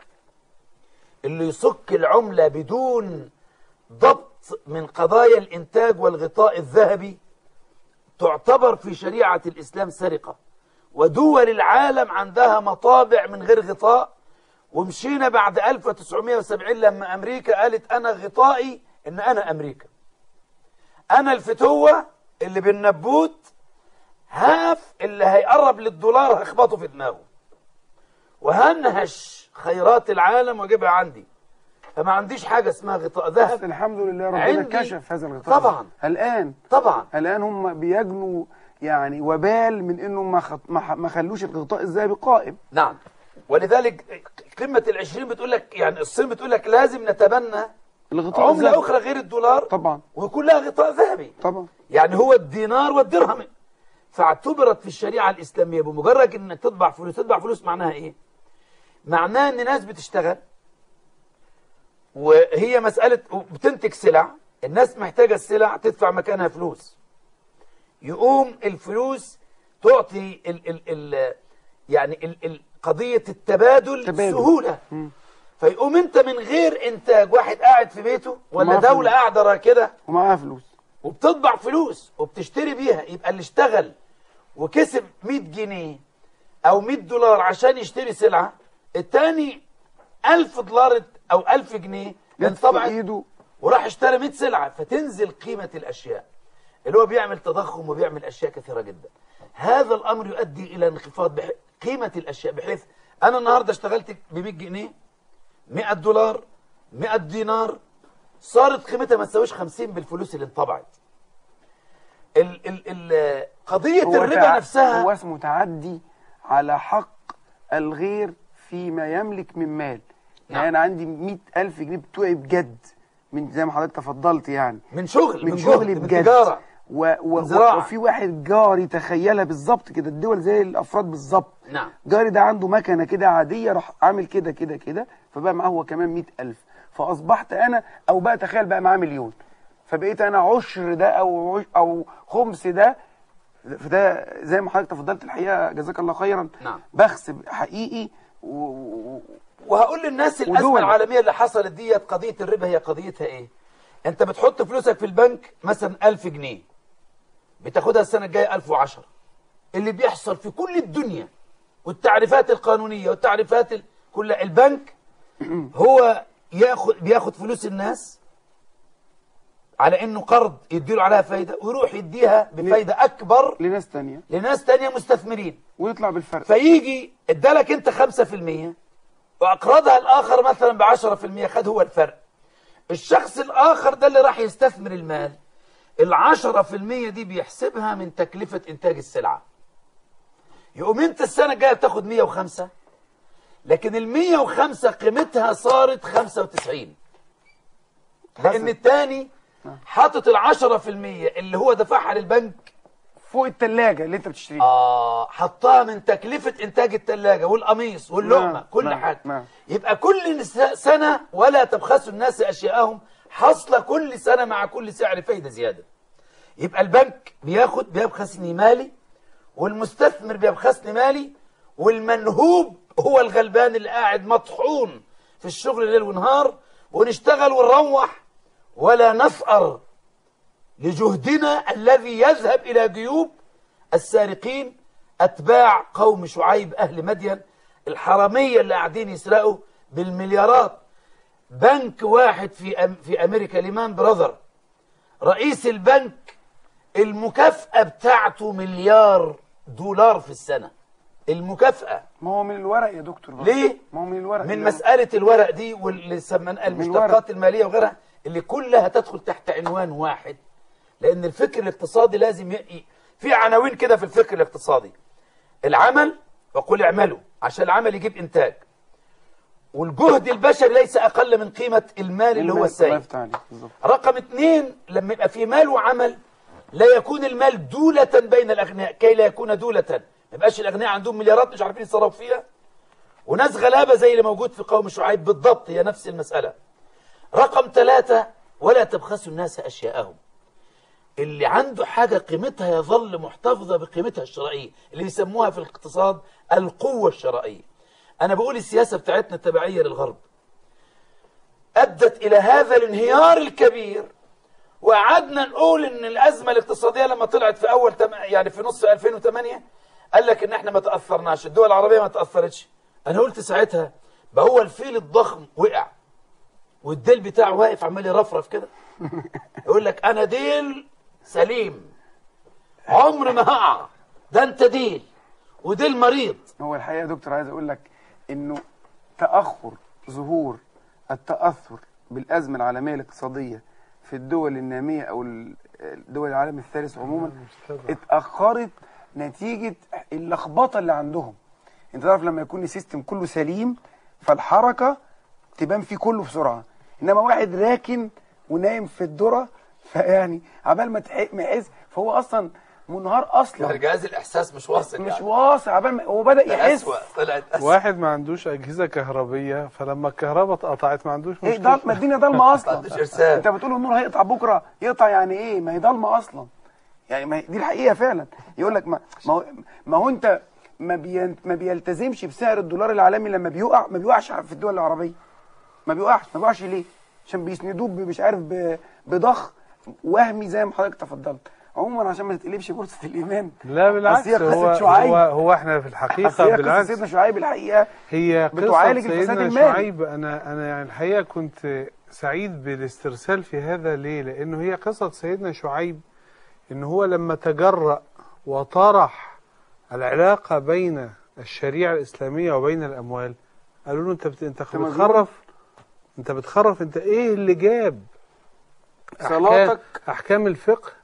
اللي يصك العملة بدون ضبط من قضايا الإنتاج والغطاء الذهبي تعتبر في شريعة الإسلام سرقة. ودول العالم عندها مطابع من غير غطاء، ومشينا بعد ألف وتسعمائة وسبعين لما أمريكا قالت أنا غطائي إن أنا أمريكا، أنا الفتوة اللي بالنبوت هاف اللي هيقرب للدولار هخبطه في دماغه وهنهش خيرات العالم واجيبها عندي. فما عنديش حاجة اسمها غطاء ذهب. الحمد لله ربنا عندي كشف هذا الغطاء. طبعا الآن طبعا الآن هم بيجنوا يعني وبال من انهم ما خط... ما ما خلوش الغطاء الذهبي قائم. نعم. ولذلك قمة العشرين بتقول لك، يعني الصين بتقول لك لازم نتبنى الغطاء عملة الذهبي. أخرى غير الدولار طبعا ويكون لها غطاء ذهبي. طبعا يعني هو الدينار والدرهم. فاعتبرت في الشريعة الإسلامية بمجرد انك تطبع فلوس، تطبع فلوس معناها ايه؟ معناها ان ناس بتشتغل وهي مسألة بتنتج سلع، الناس محتاجة السلع تدفع مكانها فلوس، يقوم الفلوس تعطي ال ال ال يعني ال ال قضية التبادل تبادل. سهولة. مم. فيقوم انت من غير انتاج، واحد قاعد في بيته ولا ومعاه دولة فلوس. قاعدة راكدة ومعاها فلوس وبتطبع فلوس وبتشتري بيها، يبقى اللي اشتغل وكسب مئة جنيه او مئة دولار عشان يشتري سلعة، التاني ألف دولار او ألف جنيه جت في طبعا ايده وراح اشترى مئة سلعة، فتنزل قيمة الأشياء. اللي هو بيعمل تضخم وبيعمل أشياء كثيرة جدا. هذا الأمر يؤدي إلى انخفاض بح... قيمة الأشياء، بحيث أنا النهاردة اشتغلت ب مية جنيه، مئة دولار، مئة دينار، صارت قيمتها ما تساويش خمسين بالفلوس اللي انطبعت. ال ال ال قضية الربا تع... نفسها هو اسمه تعدي على حق الغير فيما يملك من مال. نعم. يعني أنا عندي مئة ألف جنيه بتوعي بجد، من زي ما حضرتك تفضلت يعني، من شغل، من, من شغلي جهد، من بجد، تجارة، و... و... من زراعة. وفي واحد جاري تخيلها بالظبط كده، الدول زي الأفراد بالظبط. نعم. جاري ده عنده مكنة كده عادية، راح عامل كده كده كده، فبقى معاه هو كمان مئة ألف، فأصبحت أنا، أو بقى تخيل بقى معاه مليون، فبقيت أنا عشر ده أو عش... أو خمس ده. فده زي ما حضرتك تفضلت الحقيقة، جزاك الله خيرا. نعم. بخس حقيقي. و... و... وهقول للناس الأزمة ودول. العالمية اللي حصلت ديت، قضية الربا هي قضيتها إيه؟ أنت بتحط فلوسك في البنك مثلا ألف جنيه، بتاخدها السنة الجاية ألف وعشرة. اللي بيحصل في كل الدنيا والتعريفات القانونية والتعريفات ال... كل البنك هو ياخد بياخد فلوس الناس على انه قرض يديله عليها فايدة، ويروح يديها بفايدة اكبر لناس تانية، لناس تانية مستثمرين، ويطلع بالفرق. فيجي ادالك انت خمسة في المية واقرضها الاخر مثلا ب عشرة في المية، خد هو الفرق. الشخص الاخر ده اللي راح يستثمر المال، العشرة في المية دي بيحسبها من تكلفة انتاج السلعة. يقوم انت السنة الجاية بتاخد مية وخمسة، لكن ال مية وخمسة قيمتها صارت خمسة وتسعين، لان التاني حاطط العشرة في المية اللي هو دفعها للبنك فوق التلاجة اللي انت بتشتريها. اه حطها من تكلفة انتاج التلاجة والقميص واللقمة. نعم. كل نعم. حاجة. نعم. يبقى كل سنة ولا تبخسوا الناس اشياءهم، حصل كل سنة مع كل سعر فايدة زيادة. يبقى البنك بياخد بيبخسني مالي، والمستثمر بيبخسني مالي، والمنهوب هو الغلبان اللي قاعد مطحون في الشغل ليل ونهار، ونشتغل ونروح ولا نثأر لجهدنا الذي يذهب إلى جيوب السارقين أتباع قوم شعيب أهل مدين، الحرامية اللي قاعدين يسرقوا بالمليارات. بنك واحد في أم في أمريكا، ليمان براذر، رئيس البنك المكافأة بتاعته مليار دولار في السنة. المكافأة ما هو من الورق يا دكتور بقى. ليه؟ ما هو من الورق. من مسألة الورق دي واللي سمناها المشتقات المالية وغيرها، اللي كلها تدخل تحت عنوان واحد. لأن الفكر الاقتصادي لازم ي... في عناوين كده في الفكر الاقتصادي: العمل، وقل اعملوا عشان العمل يجيب إنتاج، والجهد البشري ليس أقل من قيمة المال اللي هو السائل. رقم اثنين، لما يبقى في مال وعمل لا يكون المال دولة بين الأغنياء، كي لا يكون دولة، ما يبقاش الأغنياء عندهم مليارات مش عارفين يتصرفوا فيها، وناس غلابة زي اللي موجود في قوم شعيب بالضبط، هي نفس المسألة. رقم ثلاثة، ولا تبخسوا الناس أشياءهم. اللي عنده حاجة قيمتها يظل محتفظة بقيمتها الشرائية، اللي بيسموها في الاقتصاد القوة الشرائية. أنا بقول السياسة بتاعتنا التبعية للغرب أدت إلى هذا الانهيار الكبير. وقعدنا نقول إن الأزمة الاقتصادية لما طلعت في أول تم... يعني في نصف ألفين وثمانية قال لك إن إحنا ما تأثرناش، الدول العربية ما تأثرتش. أنا قلت ساعتها بقى هو الفيل الضخم وقع والديل بتاعه واقف عمال يرفرف كده، يقول لك أنا ديل سليم عمر ما هقع، ده أنت ديل وديل مريض. هو الحقيقة يا دكتور عايز أقول لك إنه تأخر ظهور التأثر بالأزمة العالمية الاقتصادية في الدول النامية أو الدول العالم الثالث عموما اتأخرت نتيجة اللخبطة اللي عندهم. انت تعرف لما يكون السيستم كله سليم فالحركة تبان فيه كله بسرعة، إنما واحد راكن ونايم في الذرة فيعني عبال ما يحس فهو أصلا منهار أصلا. جهاز الإحساس مش واصل، مش يعني. واصل عبال ما هو بدأ يحس. أسوأ. طلعت أسوأ. واحد ما عندوش أجهزة كهربية، فلما الكهرباء اتقطعت ما عندوش ايه مشكلة. ما الدنيا ضلمه اصلا. ما عندوش إرسال. انت بتقول النور هيقطع بكره، يقطع يعني ايه؟ ما هي ضلمه اصلا. يعني ما هي دي الحقيقه فعلا. يقول لك ما ما هو, ما هو انت ما, بي ما بيلتزمش بسعر الدولار العالمي لما بيقع، ما بيوقعش في الدول العربيه. ما بيوقعش، ما بيوقعش ليه؟ عشان بيسندوه مش عارف بضخ وهمي زي ما حضرتك تفضلت. عموما عشان ما تتقلبش بورصه الايمان. لا بالعكس، هو هو هو احنا في الحقيقه بالعكس سيدنا شعيب الحقيقه هي بتعالج قصه الفساد سيدنا المالي. شعيب. انا انا يعني الحقيقه كنت سعيد بالاسترسال في هذا. ليه؟ لانه هي قصه سيدنا شعيب إن هو لما تجرأ وطرح العلاقة بين الشريعة الإسلامية وبين الأموال، قالوا له أنت بت... أنت بتخرف أنت بتخرف أنت إيه اللي جاب صلاتك أحكام, أحكام الفقه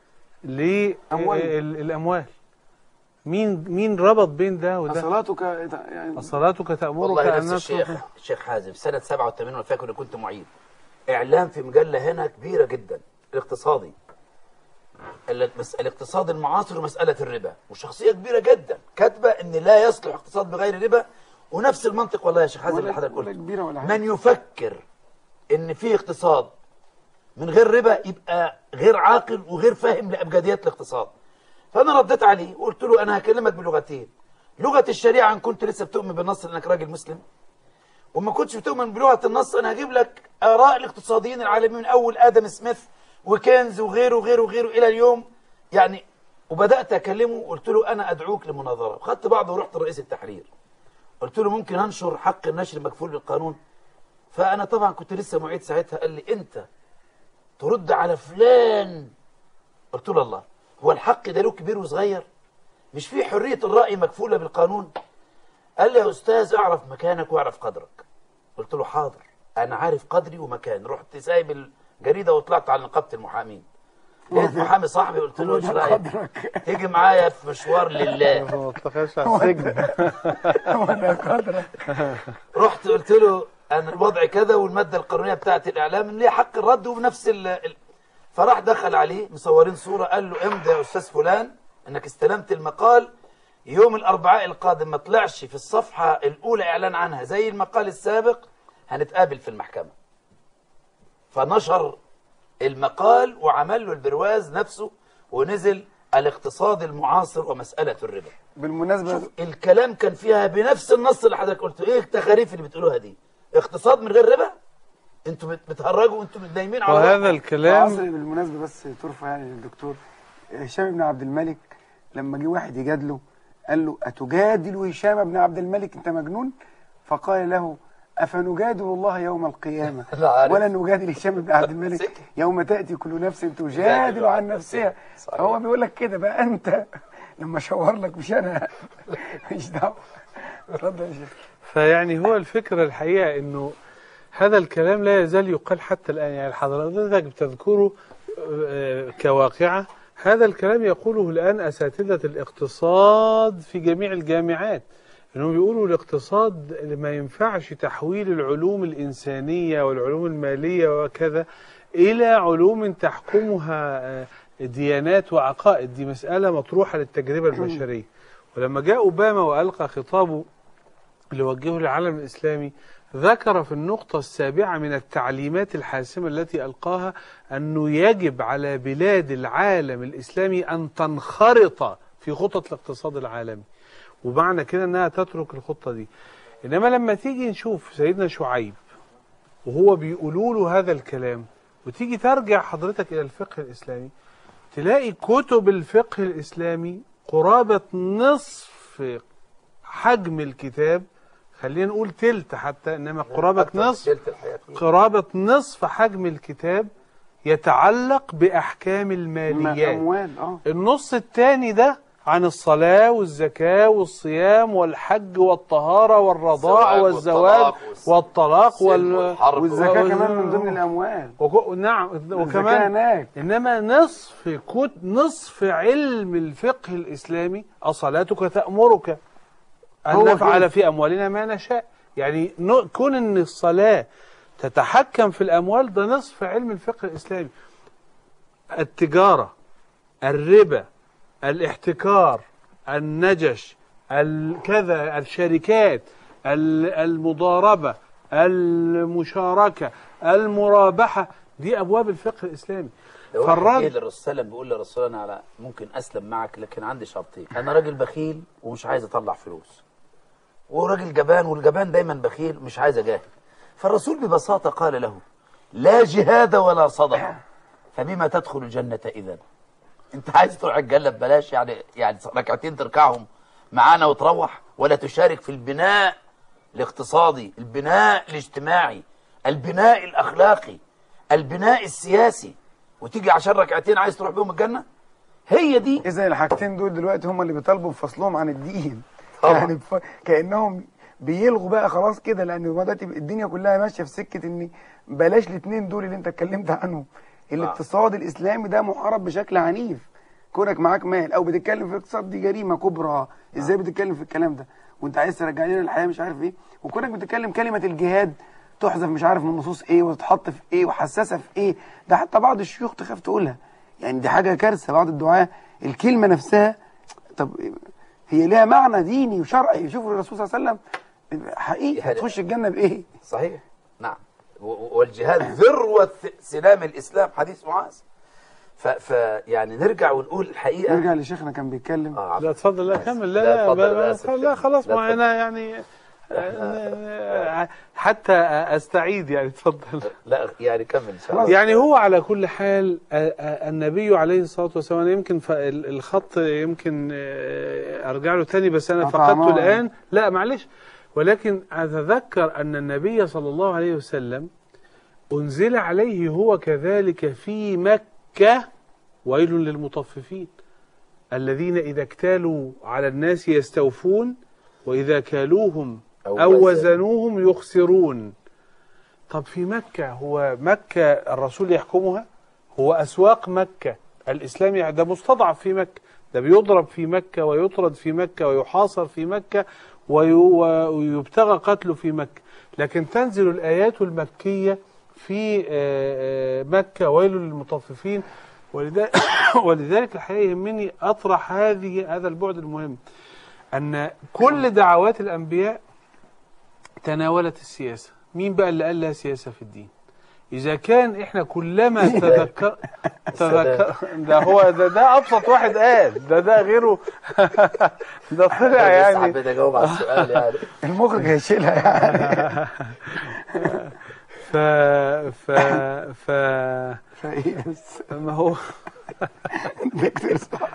للأموال؟ مين مين ربط بين ده وده؟ صلاتك يعني صلاتك تأمرك والله أن نفس الشيخ الشيخ حازم سنة سبعة وثمانين، وانا فاكر كنت معيد إعلام في مجلة هنا كبيرة جدا الاقتصادي، الاقتصاد المعاصر ومسألة الربا، وشخصية كبيرة جدا كاتبة ان لا يصلح اقتصاد بغير ربا، ونفس المنطق والله يا شيخ حازم اللي حضرتك قلت، من يفكر ان في اقتصاد من غير ربا يبقى غير عاقل وغير فاهم لأبجديات الاقتصاد. فأنا رديت عليه وقلت له أنا هكلمك بلغتين، لغة الشريعة إن كنت لسه بتؤمن بالنص لأنك راجل مسلم، وما كنتش بتؤمن بلغة النص أنا هجيب لك آراء الاقتصاديين العالميين من أول آدم سميث وكينز وغيره وغيره وغيره إلى اليوم يعني. وبدأت أكلمه وقلت له أنا أدعوك لمناظرة، وخدت بعضه ورحت لرئيس التحرير قلت له ممكن أنشر حق النشر مكفول بالقانون؟ فأنا طبعا كنت لسه معيد ساعتها، قال لي أنت ترد على فلان؟ قلت له الله، هو الحق ده له كبير وصغير؟ مش في حرية الرأي مكفولة بالقانون؟ قال لي يا أستاذ اعرف مكانك واعرف قدرك. قلت له حاضر، أنا عارف قدري ومكان. رحت سايب الجريدة وطلعت على نقابة المحامين، لقيت محامي صاحبي قلت له ايش رايك تيجي معايا في مشوار لله؟ ما تخش على السجن. رحت قلت له أنا الوضع كذا والمادة القانونية بتاعت الإعلام إن ليه حق الرد وبنفس ال... فراح دخل عليه مصورين صورة، قال له امضي يا أستاذ فلان إنك استلمت المقال يوم الأربعاء القادم، ما طلعش في الصفحة الأولى إعلان عنها زي المقال السابق هنتقابل في المحكمة. فنشر المقال وعمل له البرواز نفسه ونزل الاقتصاد المعاصر ومسألة الربا. بالمناسبة شوف الكلام كان فيها بنفس النص اللي حضرتك قلته. ايه التخاريف اللي بتقولوها دي؟ اقتصاد من غير ربا؟ انتوا بتهرجوا وانتوا نايمين على وهذا الكلام. بالمناسبة بس ترفع يعني للدكتور هشام بن عبد الملك لما جه واحد يجادله قال له أتجادل هشام بن عبد الملك أنت مجنون؟ فقال له أفنجادل الله يوم القيامة ولا نجادل هشام بن عبد الملك يوم تأتي كل نفس تجادل عن نفسها. هو بيقول لك كده بقى، أنت لما شاور لك مش أنا، مش دعوة. اتفضل يا شيخ. فيعني هو الفكرة الحقيقة إنه هذا الكلام لا يزال يقال حتى الآن، يعني حضرتك بتذكره كواقعة. هذا الكلام يقوله الآن أساتذة الاقتصاد في جميع الجامعات، إنهم بيقولوا الاقتصاد ما ينفعش تحويل العلوم الإنسانية والعلوم المالية وكذا إلى علوم تحكمها ديانات وعقائد. دي مسألة مطروحة للتجربة البشرية. ولما جاء أوباما وألقى خطابه اللي وجهه للعالم الإسلامي ذكر في النقطة السابعة من التعليمات الحاسمة التي ألقاها أنه يجب على بلاد العالم الإسلامي أن تنخرط في خطط الاقتصاد العالمي، ومعنى كده أنها تترك الخطة دي. إنما لما تيجي نشوف سيدنا شعيب وهو بيقولوا له هذا الكلام، وتيجي ترجع حضرتك إلى الفقه الإسلامي، تلاقي كتب الفقه الإسلامي قرابة نصف حجم الكتاب، خلينا نقول تلت حتى، إنما قرابة نصف قرابة نصف حجم الكتاب يتعلق بأحكام الماليات. النص الثاني ده عن الصلاة والزكاة والصيام والحج والطهارة والرضاعة والزواج والطلاق والزكاة كمان من ضمن الأموال. نعم، وكمان إنما نصف كت نصف علم الفقه الإسلامي أصلاتك تأمرك أن نفعل في أموالنا ما نشاء. يعني كون أن الصلاة تتحكم في الأموال ده نصف علم الفقه الإسلامي. التجارة، الربا، الاحتكار، النجش، كذا، الشركات، المضاربة، المشاركة، المرابحة، دي أبواب الفقه الإسلامي. فالراجل الرسول بيقول للرسول أنا على ممكن أسلم معك لكن عندي شرطين، أنا راجل بخيل ومش عايز أطلع فلوس، وراجل جبان والجبان دايما بخيل مش عايز أجاهد. فالرسول ببساطة قال له لا جهاد ولا صدقة فبما تدخل الجنة إذن؟ انت عايز تروح الجنة ببلاش؟ يعني يعني ركعتين تركعهم معانا وتروح، ولا تشارك في البناء الاقتصادي، البناء الاجتماعي، البناء الأخلاقي، البناء السياسي، وتيجي عشان ركعتين عايز تروح بيهم الجنة؟ هي دي. اذا الحاجتين دول دلوقتي هم اللي بيطالبوا بفصلهم عن الدين طبعا. يعني بف... كانهم بيلغوا بقى خلاص كده، لان دلوقتي الدنيا كلها ماشيه في سكه ان بلاش الاثنين دول اللي انت اتكلمت عنهم. الاقتصاد الاسلامي ده محارب بشكل عنيف. كونك معاك مال او بتتكلم في الاقتصاد دي جريمه كبرى. ازاي بتتكلم في الكلام ده وانت عايز ترجع لنا الحياه مش عارف ايه؟ وكونك بتتكلم كلمه الجهاد تحذف مش عارف من نصوص ايه وتتحط في ايه وحساسه في ايه. ده حتى بعض الشيوخ تخاف تقولها، يعني دي حاجه كارثه. بعض الدعاه الكلمه نفسها طب هي ليها معنى ديني وشرعي. شوفوا الرسول صلى الله عليه وسلم حقيقي هتخش الجنه بايه؟ صحيح. نعم. والجهاد ذروه سلام الاسلام، حديث معاذ. ف... ف يعني نرجع ونقول الحقيقه. نرجع لشيخنا كان بيتكلم. آه لا اتفضل. لا كمل. لا لا, لا, لا, لا خلاص. ما انا يعني حتى استعيد يعني. اتفضل. لا يعني كمل ان شاء الله. يعني هو على كل حال النبي عليه الصلاه والسلام، يمكن الخط يمكن ارجع له تاني بس انا فقدته الان. لا معلش. ولكن اتذكر ان النبي صلى الله عليه وسلم انزل عليه هو كذلك في مكه ويل للمطففين الذين إذا اكتالوا على الناس يستوفون وإذا كالوهم أو وزنوهم يخسرون. طب في مكة، هو مكة الرسول يحكمها؟ هو أسواق مكة الإسلام ده مستضعف في مكة، ده بيضرب في مكة ويطرد في مكة ويحاصر في مكة ويبتغى قتله في مكة. لكن تنزل الآيات المكية في مكة ويل للمطففين. ولذلك الحقيقة يهمني أطرح هذه هذا البعد المهم، أن كل دعوات الأنبياء تناولت السياسة. مين بقى اللي قال لها سياسة في الدين؟ إذا كان إحنا كلما تذكر تذكر ده هو ده ده أبسط واحد قال ده ده غيره ده طلع يعني. حبيت أجاوب على السؤال يعني. المخرج هيشيلها يعني. ف ف ف ما هو دكتور صح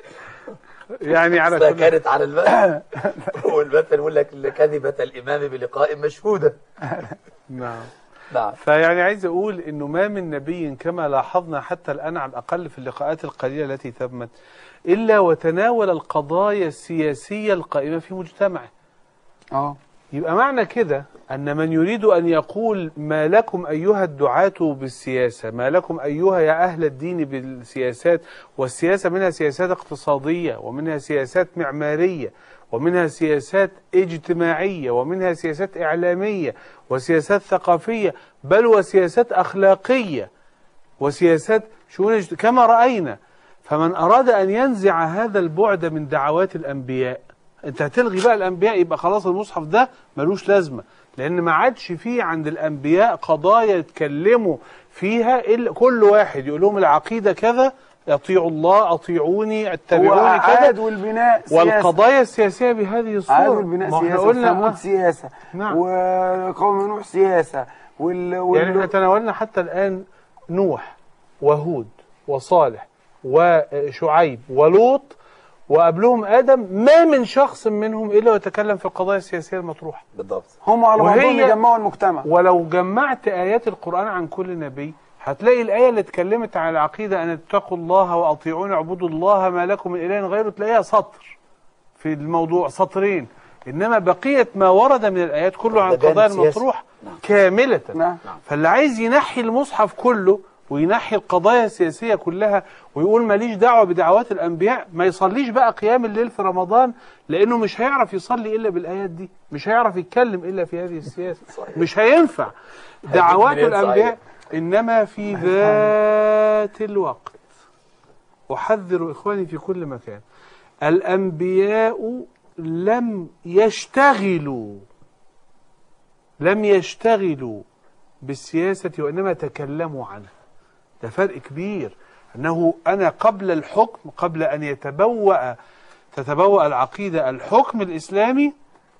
يعني على كل كانت على المثل والمثل يقول لك كذبة الإمام بلقاء مشهودة. نعم نعم. فيعني عايز أقول إنه ما من نبي كما لاحظنا حتى الآن على الأقل في اللقاءات القليلة التي تمت إلا وتناول القضايا السياسية القائمة في مجتمعه. اه يبقى معنى كده أن من يريد أن يقول ما لكم أيها الدعاة بالسياسة، ما لكم أيها يا أهل الدين بالسياسات، والسياسة منها سياسات اقتصادية ومنها سياسات معمارية ومنها سياسات اجتماعية ومنها سياسات إعلامية وسياسات ثقافية بل وسياسات أخلاقية وسياسات شؤون كما رأينا. فمن أراد أن ينزع هذا البعد من دعوات الأنبياء، انت هتلغي بقى الأنبياء يبقى خلاص المصحف ده ملوش لازمة، لأن ما عادش فيه عند الأنبياء قضايا يتكلموا فيها إلا كل واحد يقول لهم العقيدة كذا، يطيعوا الله، أطيعوني، اتبعوني كذا. عاد والبناء سياسة. والقضايا السياسية بهذه الصورة. عاد والبناء سياسة، وثمود سياسة. نعم. وقوم نوح سياسة. وال... وال... يعني احنا تناولنا حتى الآن نوح وهود وصالح وشعيب ولوط وقبلهم آدم، ما من شخص منهم إلا ويتكلم في القضايا السياسية المطروحة. بالضبط. هم على بعضهم يجمعوا المجتمع. ولو جمعت آيات القرآن عن كل نبي هتلاقي الآية اللي اتكلمت عن العقيدة أن اتقوا الله وأطيعون اعبدوا الله ما لكم من إله غيره، تلاقيها سطر في الموضوع، سطرين. إنما بقية ما ورد من الآيات كله عن القضايا المطروحة كاملة. نعم. فاللي عايز ينحي المصحف كله وينحي القضايا السياسية كلها ويقول ماليش دعوة بدعوات الأنبياء، ما يصليش بقى قيام الليل في رمضان، لأنه مش هيعرف يصلي إلا بالآيات دي، مش هيعرف يتكلم إلا في هذه السياسة. مش هينفع. دعوات الأنبياء إنما في ذات الوقت. أحذر إخواني في كل مكان، الأنبياء لم يشتغلوا لم يشتغلوا بالسياسة وإنما تكلموا عنها. ده فرق كبير، أنه أنا قبل الحكم، قبل أن يتبوأ تتبوأ العقيدة الحكم الإسلامي،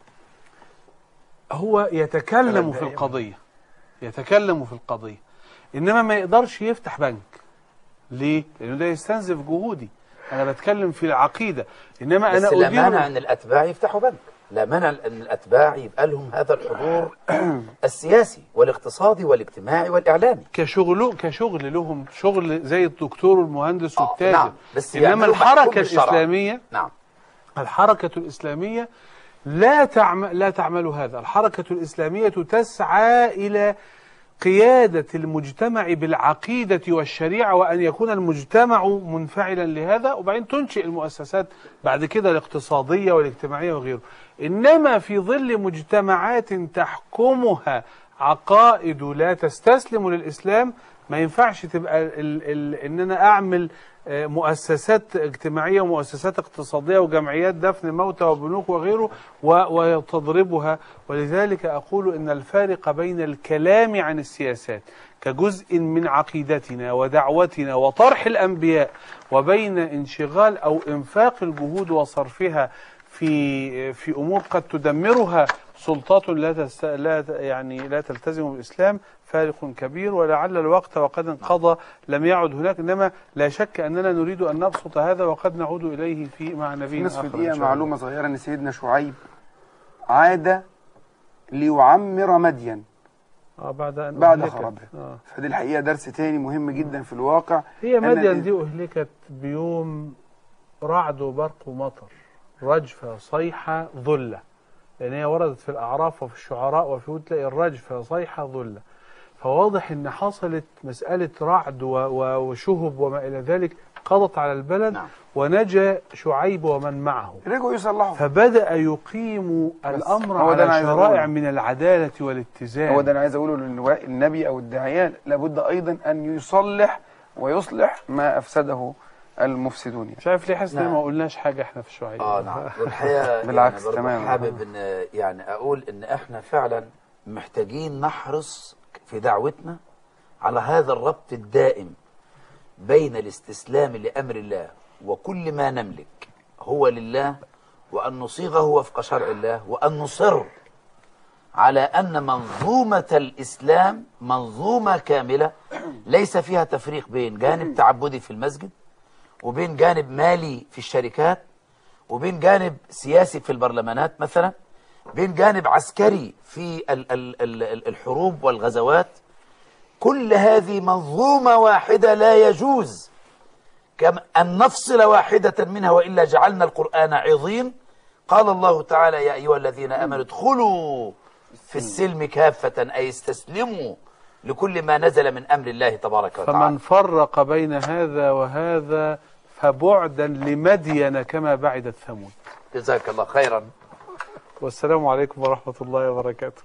هو يتكلم في القضية يتكلم في القضية إنما ما يقدرش يفتح بنك. ليه؟ لأنه ده يستنزف جهودي. أنا بتكلم في العقيدة، إنما بس أنا لا مانع أن الأتباع يفتحوا بنك. لا مانع أن الأتباع يبقى لهم هذا الحضور السياسي والاقتصادي والاجتماعي والإعلامي كشغل كشغل لهم شغل زي الدكتور والمهندس آه، والتاجر. نعم، بس إنما يعملوا الحركة محكوم بالشرع. الإسلامية نعم الحركة الإسلامية لا تعمل لا تعمل هذا. الحركة الإسلامية تسعى إلى قيادة المجتمع بالعقيدة والشريعة، وأن يكون المجتمع منفعلا لهذا، وبعدين تنشئ المؤسسات بعد كده الاقتصادية والاجتماعية وغيره. إنما في ظل مجتمعات تحكمها عقائد لا تستسلم للإسلام ما ينفعش تبقى ال ال إن أنا أعمل مؤسسات اجتماعية ومؤسسات اقتصادية وجمعيات دفن موتى وبنوك وغيره وتضربها. ولذلك أقول إن الفارق بين الكلام عن السياسات كجزء من عقيدتنا ودعوتنا وطرح الأنبياء، وبين انشغال أو إنفاق الجهود وصرفها في في أمور قد تدمرها سلطات لا تست... لا يعني لا تلتزم بالإسلام، فارق كبير. ولعل الوقت وقد انقضى لم يعد هناك، إنما لا شك أننا نريد أن نبسط هذا وقد نعود إليه في مع نبينا آخر. نصف دقيقة معلومة صغيرة أن سيدنا شعيب عاد ليعمر مدين آه بعد أن بعد أهلكت. خرابها. آه. فدي الحقيقة درس تاني مهم جدا في الواقع. هي أن- مدين دي أهلكت بيوم رعد وبرق ومطر، رجفة صيحة ظلة، لأن هي وردت في الأعراف وفي الشعراء وفي تلاقي الرجفة صيحة ظلة. فواضح ان حصلت مسألة رعد وشهب وما الى ذلك قضت على البلد. نعم. ونجا شعيب ومن معه، رجعوا يصلحوا. فبدأ يقيم الامر هو ده أنا على عايز شرائع أقوله. من العدالة والاتزان. هو ده أنا عايز أقوله للنبي أو الداعية، لابد أيضا أن يصلح ويصلح ما أفسده المفسدون يعني. مش عارف ليه حاسس ان نعم. ما قلناش حاجة احنا في شعيب. اه نعم والحقيقة بالعكس يعني تمام. حابب ان يعني اقول ان احنا فعلا محتاجين نحرص في دعوتنا على هذا الربط الدائم بين الاستسلام لأمر الله وكل ما نملك هو لله، وأن نصيغه وفق شرع الله، وأن نصر على أن منظومة الإسلام منظومة كاملة ليس فيها تفريق بين جانب تعبدي في المسجد، وبين جانب مالي في الشركات، وبين جانب سياسي في البرلمانات مثلا، بين جانب عسكري في ال ال ال الحروب والغزوات. كل هذه منظومة واحدة لا يجوز كما أن نفصل واحدة منها، وإلا جعلنا القرآن عظيم. قال الله تعالى: يا أيها الذين آمنوا ادخلوا في السلم كافة، أي استسلموا لكل ما نزل من أمر الله تبارك وتعالى. فمن فرق بين هذا وهذا فبعدا لمدين كما بعدت ثمود. جزاك الله خيرا. والسلام عليكم ورحمة الله وبركاته.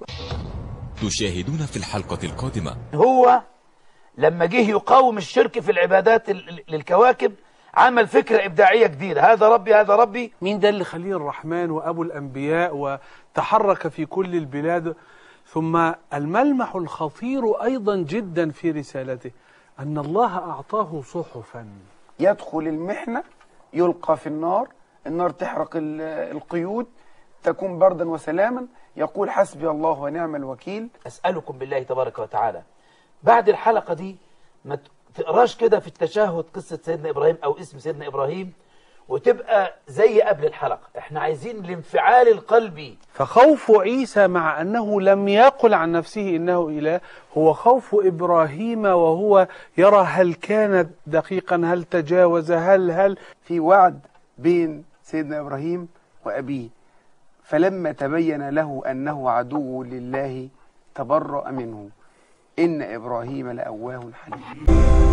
تشاهدون في الحلقة القادمة. هو لما جه يقاوم الشرك في العبادات للكواكب عمل فكرة إبداعية جديدة: هذا ربي هذا ربي. مين ده اللي خليل الرحمن وأبو الأنبياء وتحرك في كل البلاد؟ ثم الملمح الخطير أيضا جدا في رسالته أن الله أعطاه صحفا. يدخل المحنة يلقى في النار، النار تحرق القيود، تكون بردا وسلاما، يقول حسبي الله ونعم الوكيل. أسألكم بالله تبارك وتعالى بعد الحلقة دي ما تقراش كده في التشهد قصة سيدنا إبراهيم أو اسم سيدنا إبراهيم وتبقى زي قبل الحلقة. احنا عايزين الانفعال القلبي. فخوف عيسى مع أنه لم يقل عن نفسه إنه إله هو خوف إبراهيم، وهو يرى هل كان دقيقا، هل تجاوز، هل هل في وعد بين سيدنا إبراهيم وأبيه: فلما تبين له أنه عدو لله تبرأ منه إن إبراهيم لأواه حليم.